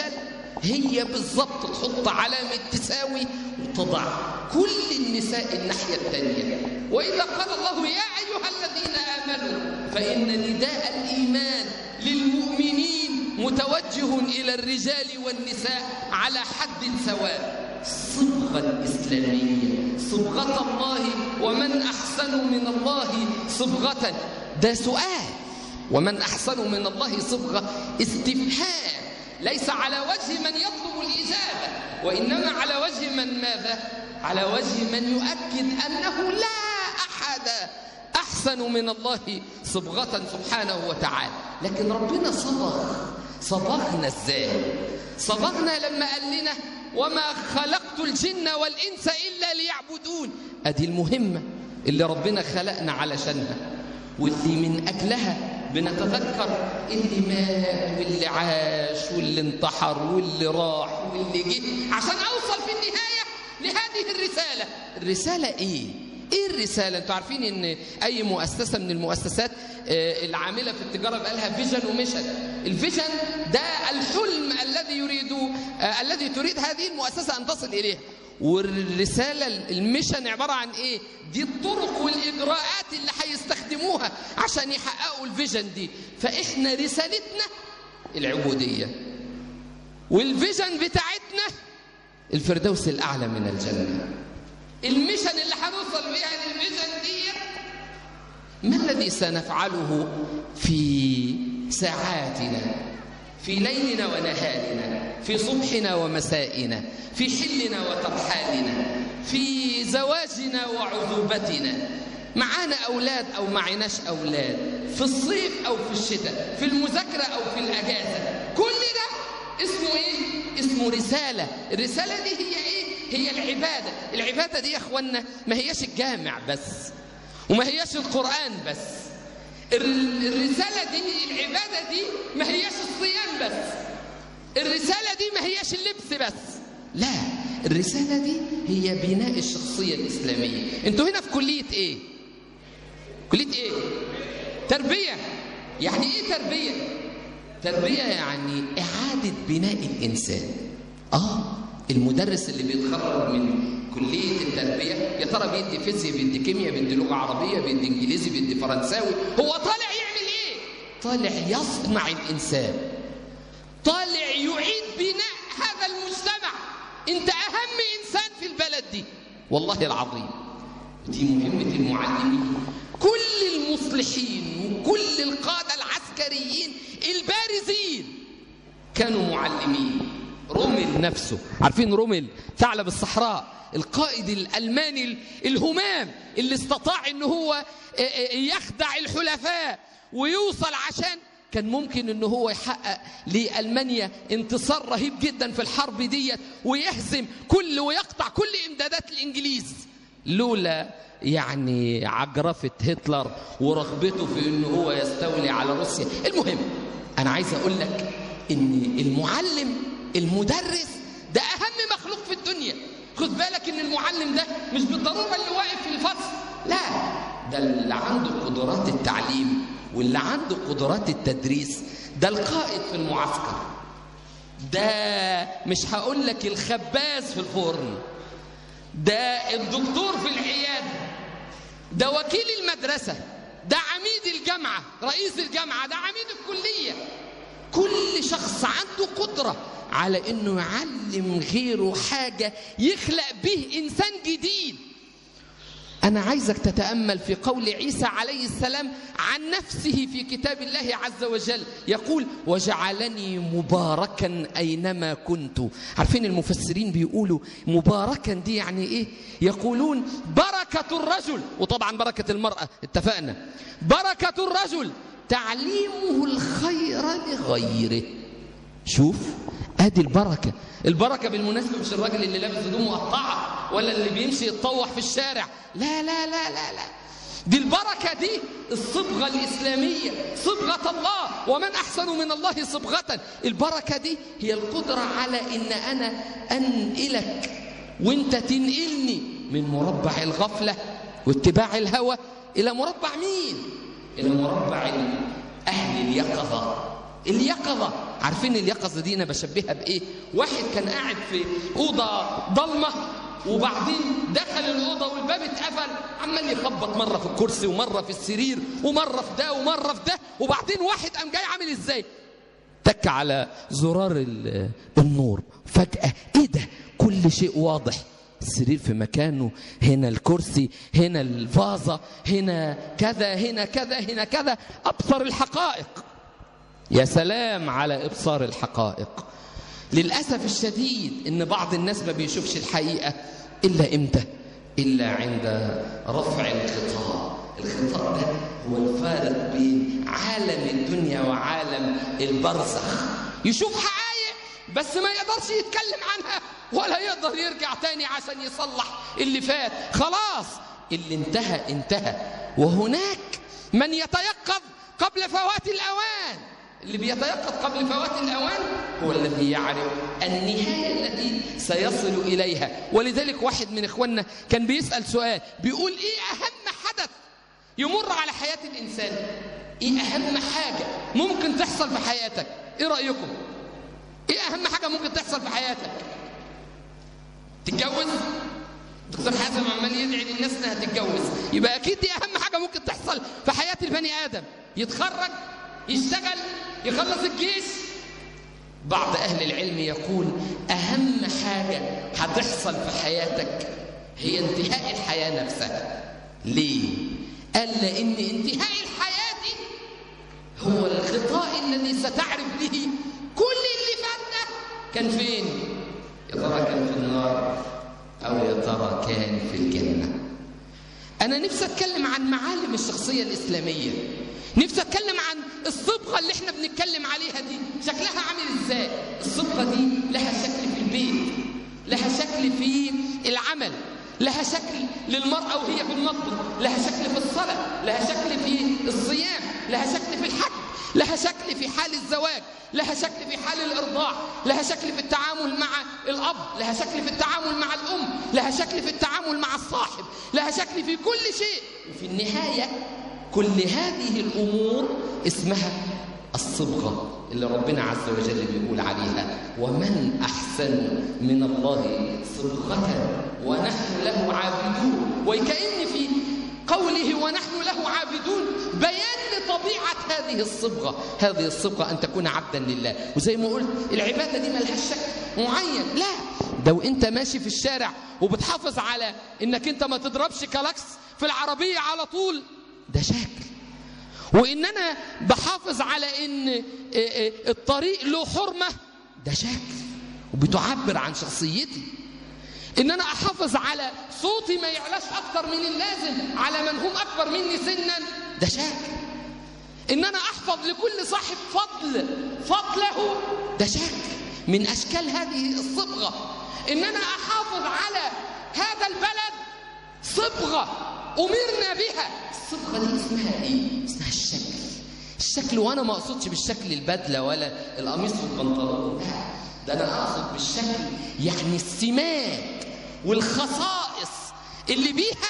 هي بالظبط تحط علامة تساوي وتضع كل النساء الناحية الثانية. وإذا قال الله يا أيها الذين آمنوا فإن نداء الإيمان للمؤمنين متوجه إلى الرجال والنساء على حد سواء. صبغة الإسلامية صبغة الله، ومن أحسن من الله صبغة. ده سؤال، ومن أحسن من الله صبغة استفهام، ليس على وجه من يطلب الإجابة، وإنما على وجه من ماذا؟ على وجه من يؤكد أنه لا أحد أحسن من الله صبغة سبحانه وتعالى. لكن ربنا صبغ. صبغنا إزاي؟ صبغنا لما قال لنا وما خلقت الجن والإنس إلا ليعبدون. أدي المهمة اللي ربنا خلقنا علشانها، واللي من أجلها بنتذكر اللي مات واللي عاش واللي انتحر واللي راح واللي جه، عشان أوصل في النهاية لهذه الرسالة. الرسالة إيه؟ إيه الرسالة؟ أنتوا عارفين إن أي مؤسسة من المؤسسات العاملة في التجارة بقى لها فيجن وميشن. الفيجن ده الحلم الذي يريد آه الذي تريد هذه المؤسسة أن تصل إليه، والرسالة الميشن عبارة عن إيه؟ دي الطرق والإجراءات اللي هيستخدموها عشان يحققوا الفيجن دي. فإحنا رسالتنا العبودية، والفيجن بتاعتنا الفردوس الأعلى من الجنة. الميشن اللي هنوصل بيها للفيجن دي ما الذي سنفعله في ساعاتنا، في ليلنا ونهارنا، في صبحنا ومسائنا، في حلنا وترحالنا، في زواجنا وعذوبتنا، معانا أولاد أو معناش أولاد، في الصيف أو في الشتاء، في المذاكرة أو في الأجازة. كل ده اسمه إيه؟ اسمه رسالة. الرسالة دي هي إيه؟ هي العبادة. العبادة دي يا أخوانا ما هياش الجامع بس، وما هياش القرآن بس. الرسالة دي، العبادة دي ما هياش الصيام بس. الرسالة دي ما هياش اللبس بس. لا، الرسالة دي هي بناء الشخصية الإسلامية. انتوا هنا في كلية ايه؟ كلية ايه؟ تربية. يعني ايه تربية؟ تربية يعني إعادة بناء الإنسان. آه المدرس اللي بيتخرج من كلية التربية يا ترى بيدي فيزياء، بيدي كيمياء، بيدي لغة عربية، بيدي إنجليزي، بيدي فرنساوي، هو طالع يعمل إيه؟ طالع يصنع الإنسان، طالع يعيد بناء هذا المجتمع. أنت أهم إنسان في البلد دي والله العظيم. دي مهمة المعلمين. كل المصلحين وكل القادة العسكريين البارزين كانوا معلمين. رومل نفسه، عارفين رومل ثعلب الصحراء، القائد الألماني الهمام اللي استطاع إنه هو يخدع الحلفاء ويوصل، عشان كان ممكن إنه هو يحقق لألمانيا انتصار رهيب جدا في الحرب ديت ويهزم كل ويقطع كل إمدادات الإنجليز، لولا يعني عجرفة هتلر ورغبته في إنه هو يستولي على روسيا. المهم أنا عايز أقول لك إن المعلم المدرس ده أهم مخلوق في الدنيا. خد بالك إن المعلم ده مش بالضرورة اللي واقف في الفصل، لا، ده اللي عنده قدرات التعليم واللي عنده قدرات التدريس، ده القائد في المعسكر، ده مش هقول لك الخباز في الفرن، ده الدكتور في العيادة، ده وكيل المدرسة، ده عميد الجامعة، رئيس الجامعة، ده عميد الكلية. كل شخص عنده قدرة على إنه يعلم غيره حاجة يخلق به إنسان جديد. أنا عايزك تتأمل في قول عيسى عليه السلام عن نفسه في كتاب الله عز وجل، يقول وجعلني مباركا أينما كنت. عارفين المفسرين بيقولوا مباركا دي يعني إيه؟ يقولون بركة الرجل، وطبعا بركة المرأة اتفقنا، بركة الرجل تعليمه الخير لغيره. شوف ادي البركه. البركه بالمناسبه مش الراجل اللي لابس هدوم مقطعه ولا اللي بيمشي يتطوح في الشارع، لا لا لا لا لا، دي البركه دي الصبغه الاسلاميه، صبغه الله، ومن احسن من الله صبغه. البركه دي هي القدره على ان انا انقلك وانت تنقلني من مربع الغفله واتباع الهوى الى مربع مين؟ الى مربع اهل اليقظه. اليقظه عارفين اليقظة دي أنا بشبهها بإيه؟ واحد كان قاعد في أوضة ضلمة وبعدين دخل الأوضة والباب اتقفل، عمال يخبط مرة في الكرسي ومرة في السرير ومرة في ده ومرة في ده، وبعدين واحد قام جاي عامل إزاي؟ تك على زرار النور، فجأة إيه ده؟ كل شيء واضح، السرير في مكانه، هنا الكرسي، هنا الفازة، هنا كذا هنا كذا هنا كذا، أبصر الحقائق. يا سلام على إبصار الحقائق. للأسف الشديد إن بعض الناس ما بيشوفش الحقيقة إلا إمتى؟ إلا عند رفع الغطاء. الغطاء ده هو الفارق بين عالم الدنيا وعالم البرزخ. يشوف حقائق بس ما يقدرش يتكلم عنها ولا يقدر يرجع تاني عشان يصلح اللي فات. خلاص اللي انتهى انتهى. وهناك من يتيقظ قبل فوات الأوان. اللي بيتيقظ قبل فوات الأوان هو الذي يعرف النهاية التي سيصل إليها. ولذلك واحد من إخواننا كان بيسأل سؤال، بيقول إيه أهم حدث يمر على حياة الإنسان؟ إيه أهم حاجة ممكن تحصل في حياتك؟ إيه رأيكم؟ إيه أهم حاجة ممكن تحصل في حياتك؟ تتجوز؟ دكتور حازم عمال يدعي للناس انها تتجوز، يبقى اكيد دي اهم حاجه ممكن تحصل في حياه البني ادم. يتخرج، يشتغل، يخلص الجيش. بعض اهل العلم يقول اهم حاجه هتحصل في حياتك هي انتهاء الحياه نفسها. ليه؟ قال لان انتهاء الحياه دي هو الغطاء الذي ستعرف به كل اللي فات كان فين. يا ترى كان في النار أو يا ترى كان في الجنة. أنا نفسي أتكلم عن معالم الشخصية الإسلامية، نفسي أتكلم عن الصبغة اللي احنا بنتكلم عليها دي شكلها عامل إزاي. الصبغة دي لها شكل في البيت، لها شكل في العمل، لها شكل للمرأة وهي في المطبخ، لها شكل في الصلاة، لها شكل في الصيام، لها شكل في الحج، لها شكل في حال الزواج، لها شكل في حال الإرضاع، لها شكل في التعامل مع الأب، لها شكل في التعامل مع الأم، لها شكل في التعامل مع الصاحب، لها شكل في كل شيء. وفي النهاية كل هذه الأمور اسمها الصبغة اللي ربنا عز وجل بيقول عليها ومن أحسن من الله صبغة ونحن له عابدون. وكأن في قوله ونحن له عابدون بيان لطبيعة هذه الصبغة. هذه الصبغة أن تكون عبدا لله. وزي ما قلت العبادة دي ملهاش شكل معين، لا، ده وانت ماشي في الشارع وبتحافظ على انك انت ما تضربش كلاكس في العربية على طول، ده شكل. وان انا بحافظ على ان الطريق له حرمة، ده شكل وبتعبر عن شخصيتي. ان انا احافظ على صوتي ما يعلاش اكتر من اللازم على من هم اكبر مني سنا، ده شكل. ان انا احفظ لكل صاحب فضل فضله، ده شكل من اشكال هذه الصبغة. ان انا احافظ على هذا البلد صبغة امرنا بها. الصبغة دي اسمها ايه؟ اسمها الشكل. الشكل، وانا ما اقصدش بالشكل البدلة ولا القميص والبنطلون، لا، ده انا اقصد بالشكل يعني السمات والخصائص اللي بيها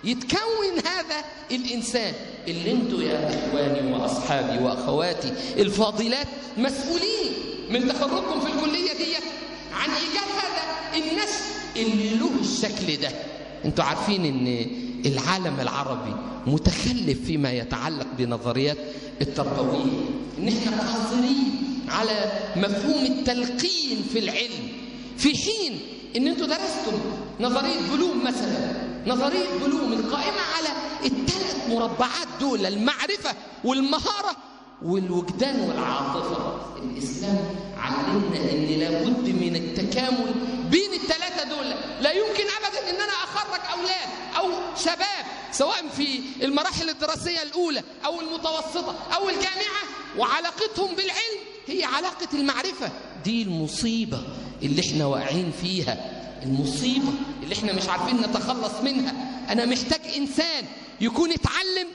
يتكون هذا الإنسان اللي انتوا يا إخواني وأصحابي وأخواتي الفاضلات مسؤولين من تخرجكم في الكلية دي عن إيجاد هذا النسل اللي له الشكل ده. انتوا عارفين ان العالم العربي متخلف فيما يتعلق بنظريات التربوية، ان احنا قاصرين على مفهوم التلقين في العلم، في حين ان انتوا درستم نظرية بلوم مثلا، نظرية بلوم القائمة على الثلاث مربعات دول، المعرفة والمهارة والوجدان والعاطفة. الإسلام علمنا ان لابد من التكامل بين الثلاثة دول. لا يمكن ابدا ان انا اخرج اولاد او شباب سواء في المراحل الدراسية الاولى او المتوسطة او الجامعة وعلاقتهم بالعلم هي علاقة المعرفة. دي المصيبة اللي احنا واقعين فيها، المصيبة اللي احنا مش عارفين نتخلص منها. انا محتاج انسان يكون اتعلم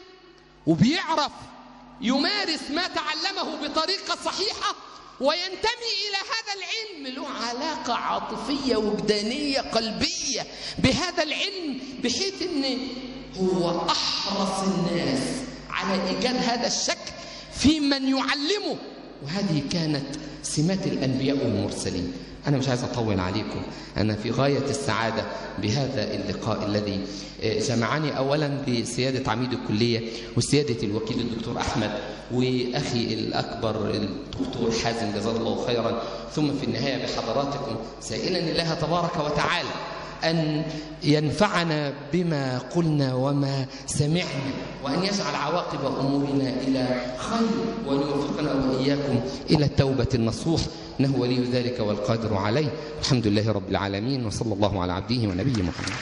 وبيعرف يمارس ما تعلمه بطريقة صحيحة وينتمي إلى هذا العلم، له علاقة عاطفية وجدانية قلبية بهذا العلم، بحيث أنه هو أحرص الناس على إيجاد هذا الشكل في من يعلمه. وهذه كانت سمات الأنبياء والمرسلين. أنا مش عايز أطول عليكم، أنا في غاية السعادة بهذا اللقاء الذي جمعني أولا بسيادة عميد الكلية وسيادة الوكيل الدكتور أحمد وأخي الأكبر الدكتور حازم جزاه الله خيرا، ثم في النهاية بحضراتكم، سائلا الله تبارك وتعالى أن ينفعنا بما قلنا وما سمعنا، وأن يجعل عواقب أمورنا إلى خير، وأن يوفقنا وإياكم إلى التوبة النصوح، إنه ولي ذلك والقادر عليه. الحمد لله رب العالمين، وصلى الله على عبده ونبيه محمد.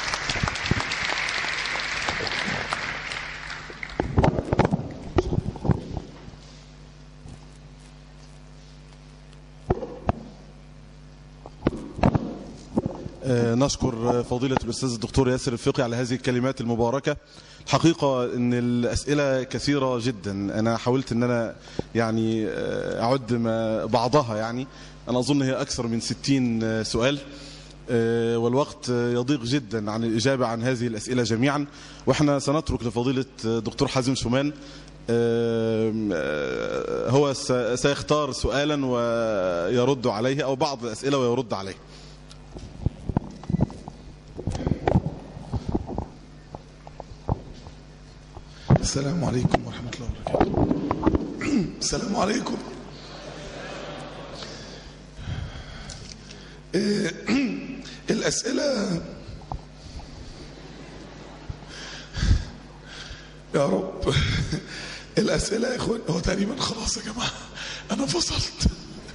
نشكر فضيلة الأستاذ الدكتور ياسر الفقي على هذه الكلمات المباركة. الحقيقة أن الأسئلة كثيرة جدا، أنا حاولت أن أنا يعني أعد ما بعضها، يعني أنا أظن هي أكثر من ستين سؤال، والوقت يضيق جدا عن الإجابة عن هذه الأسئلة جميعا، وإحنا سنترك لفضيلة دكتور حازم شومان، هو سيختار سؤالا ويرد عليه أو بعض الأسئلة ويرد عليه. السلام عليكم ورحمة الله وبركاته. السلام عليكم. الأسئلة يا رب، الأسئلة يا إخوان، هو تقريبا خلاص يا جماعة أنا فصلت.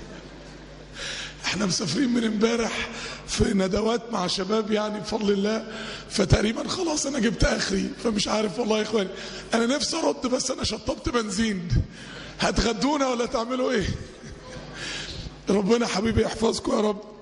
احنا مسافرين من امبارح في ندوات مع شباب يعني بفضل الله، فتقريبا خلاص انا جبت اخري، فمش عارف والله يا اخواني، انا نفسي ارد بس انا شطبت بنزين. هتغدونا ولا تعملوا ايه؟ ربنا حبيبي يحفظكم يا رب.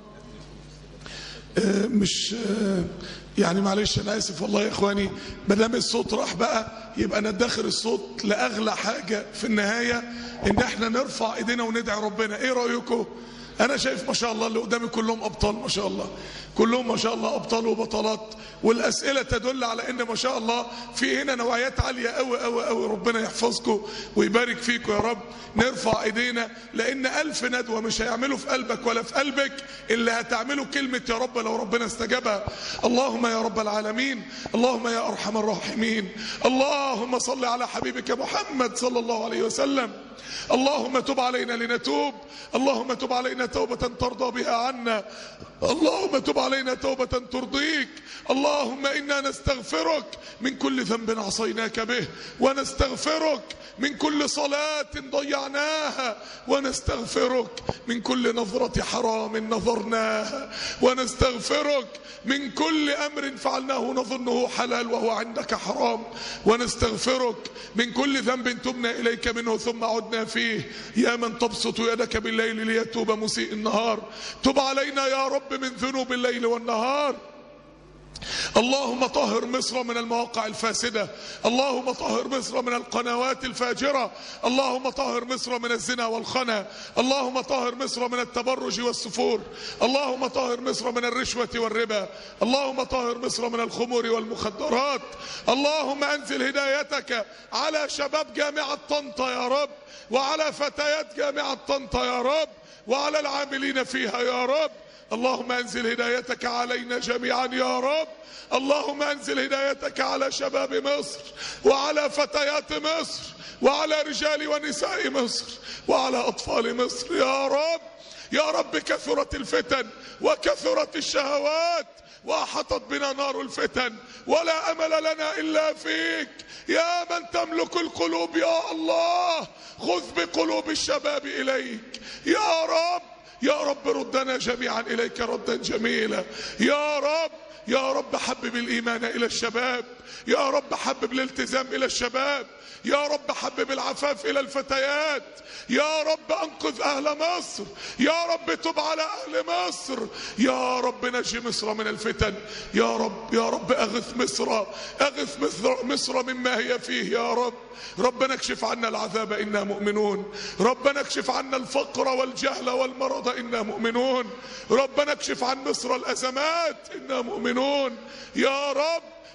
اه مش اه يعني معلش انا اسف والله يا اخواني، ما دام الصوت راح بقى يبقى ندخر الصوت لاغلى حاجه في النهايه، ان احنا نرفع ايدينا وندعي ربنا. ايه رايكم؟ أنا شايف ما شاء الله اللي قدامي كلهم أبطال، ما شاء الله كلهم ما شاء الله أبطال وبطلات، والأسئلة تدل على إن ما شاء الله في هنا نوعيات عالية أوي أوي أوي. ربنا يحفظكم ويبارك فيكم يا رب. نرفع إيدينا، لأن ألف ندوة مش هيعملوا في قلبك ولا في قلبك اللي هتعملوا كلمة يا رب لو ربنا استجابها. اللهم يا رب العالمين، اللهم يا أرحم الراحمين، اللهم صل على حبيبك محمد صلى الله عليه وسلم. اللهم تب علينا لنتوب، اللهم تب علينا توبة ترضى بها عنا، اللهم تب علينا توبة ترضيك. اللهم إنا نستغفرك من كل ذنب عصيناك به، ونستغفرك من كل صلاة ضيعناها، ونستغفرك من كل نظرة حرام نظرناها، ونستغفرك من كل أمر فعلناه نظنه حلال وهو عندك حرام، ونستغفرك من كل ذنب تبنا إليك منه ثم عدنا فيه. يا من تبسط يدك بالليل ليتوب مسيء النهار، تب علينا يا رب من ذنوب الليل والنهار. اللهم طهر مصر من المواقع الفاسدة، اللهم طهر مصر من القنوات الفاجرة، اللهم طهر مصر من الزنا والخنا، اللهم طهر مصر من التبرج والسفور، اللهم طهر مصر من الرشوة والربا، اللهم طهر مصر من الخمور والمخدرات. اللهم انزل هدايتك على شباب جامعة طنطا يا رب، وعلى فتيات جامعة طنطا يا رب، وعلى العاملين فيها يا رب. اللهم انزل هدايتك علينا جميعا يا رب. اللهم انزل هدايتك على شباب مصر، وعلى فتيات مصر، وعلى رجال ونساء مصر، وعلى اطفال مصر يا رب. يا رب كثرت الفتن وكثرت الشهوات واحطت بنا نار الفتن، ولا امل لنا الا فيك يا من تملك القلوب. يا الله خذ بقلوب الشباب اليك يا رب. يا رب ردنا جميعا إليك ردا جميلا يا رب. يا رب حبب الإيمان إلى الشباب، يا رب حبب الالتزام إلى الشباب، يا رب حبب العفاف إلى الفتيات، يا رب أنقذ أهل مصر، يا رب تب على أهل مصر، يا رب نجي مصر من الفتن، يا رب يا رب أغث مصر، أغث مصر, مصر مما هي فيه يا رب. ربنا اكشف عنا العذاب إنا مؤمنون، ربنا اكشف عنا الفقر والجهل والمرض إنا مؤمنون، ربنا اكشف عن مصر الأزمات إنا مؤمنون يا رب.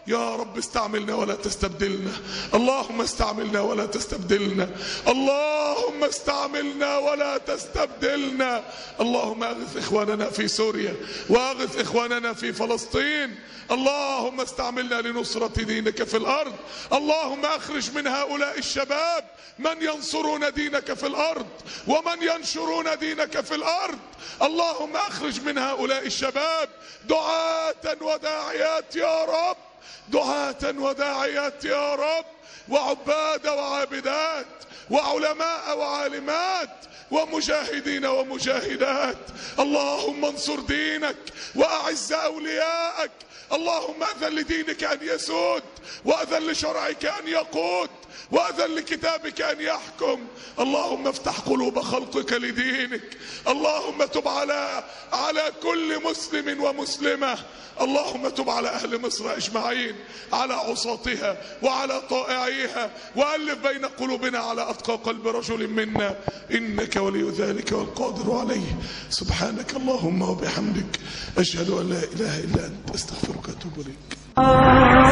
يا رب استعملنا ولا تستبدلنا، اللهم استعملنا ولا تستبدلنا، اللهم استعملنا ولا تستبدلنا. اللهم اغث اخواننا في سوريا واغث اخواننا في فلسطين، اللهم استعملنا لنصرة دينك في الارض. اللهم اخرج من هؤلاء الشباب من ينصرون دينك في الارض ومن ينشرون دينك في الارض. اللهم اخرج من هؤلاء الشباب دعاة وداعيات يا رب، دعاة وداعيات يا رب، وعباد وعابدات وعلماء وعالمات ومجاهدين ومجاهدات. اللهم انصر دينك واعز اولياءك. اللهم اذن لدينك ان يسود، واذن لشرعك ان يقود، واذن لكتابك ان يحكم. اللهم افتح قلوب خلقك لدينك. اللهم تب على على كل مسلم ومسلمة. اللهم تب على اهل مصر اجمعين، على عصاتها وعلى طائعيها، والف بين قلوبنا على اتقى قلب رجل منا، انك ولي ذلك والقادر عليه. سبحانك اللهم وبحمدك، اشهد ان لا اله الا انت، استغفرك واتوب اليك.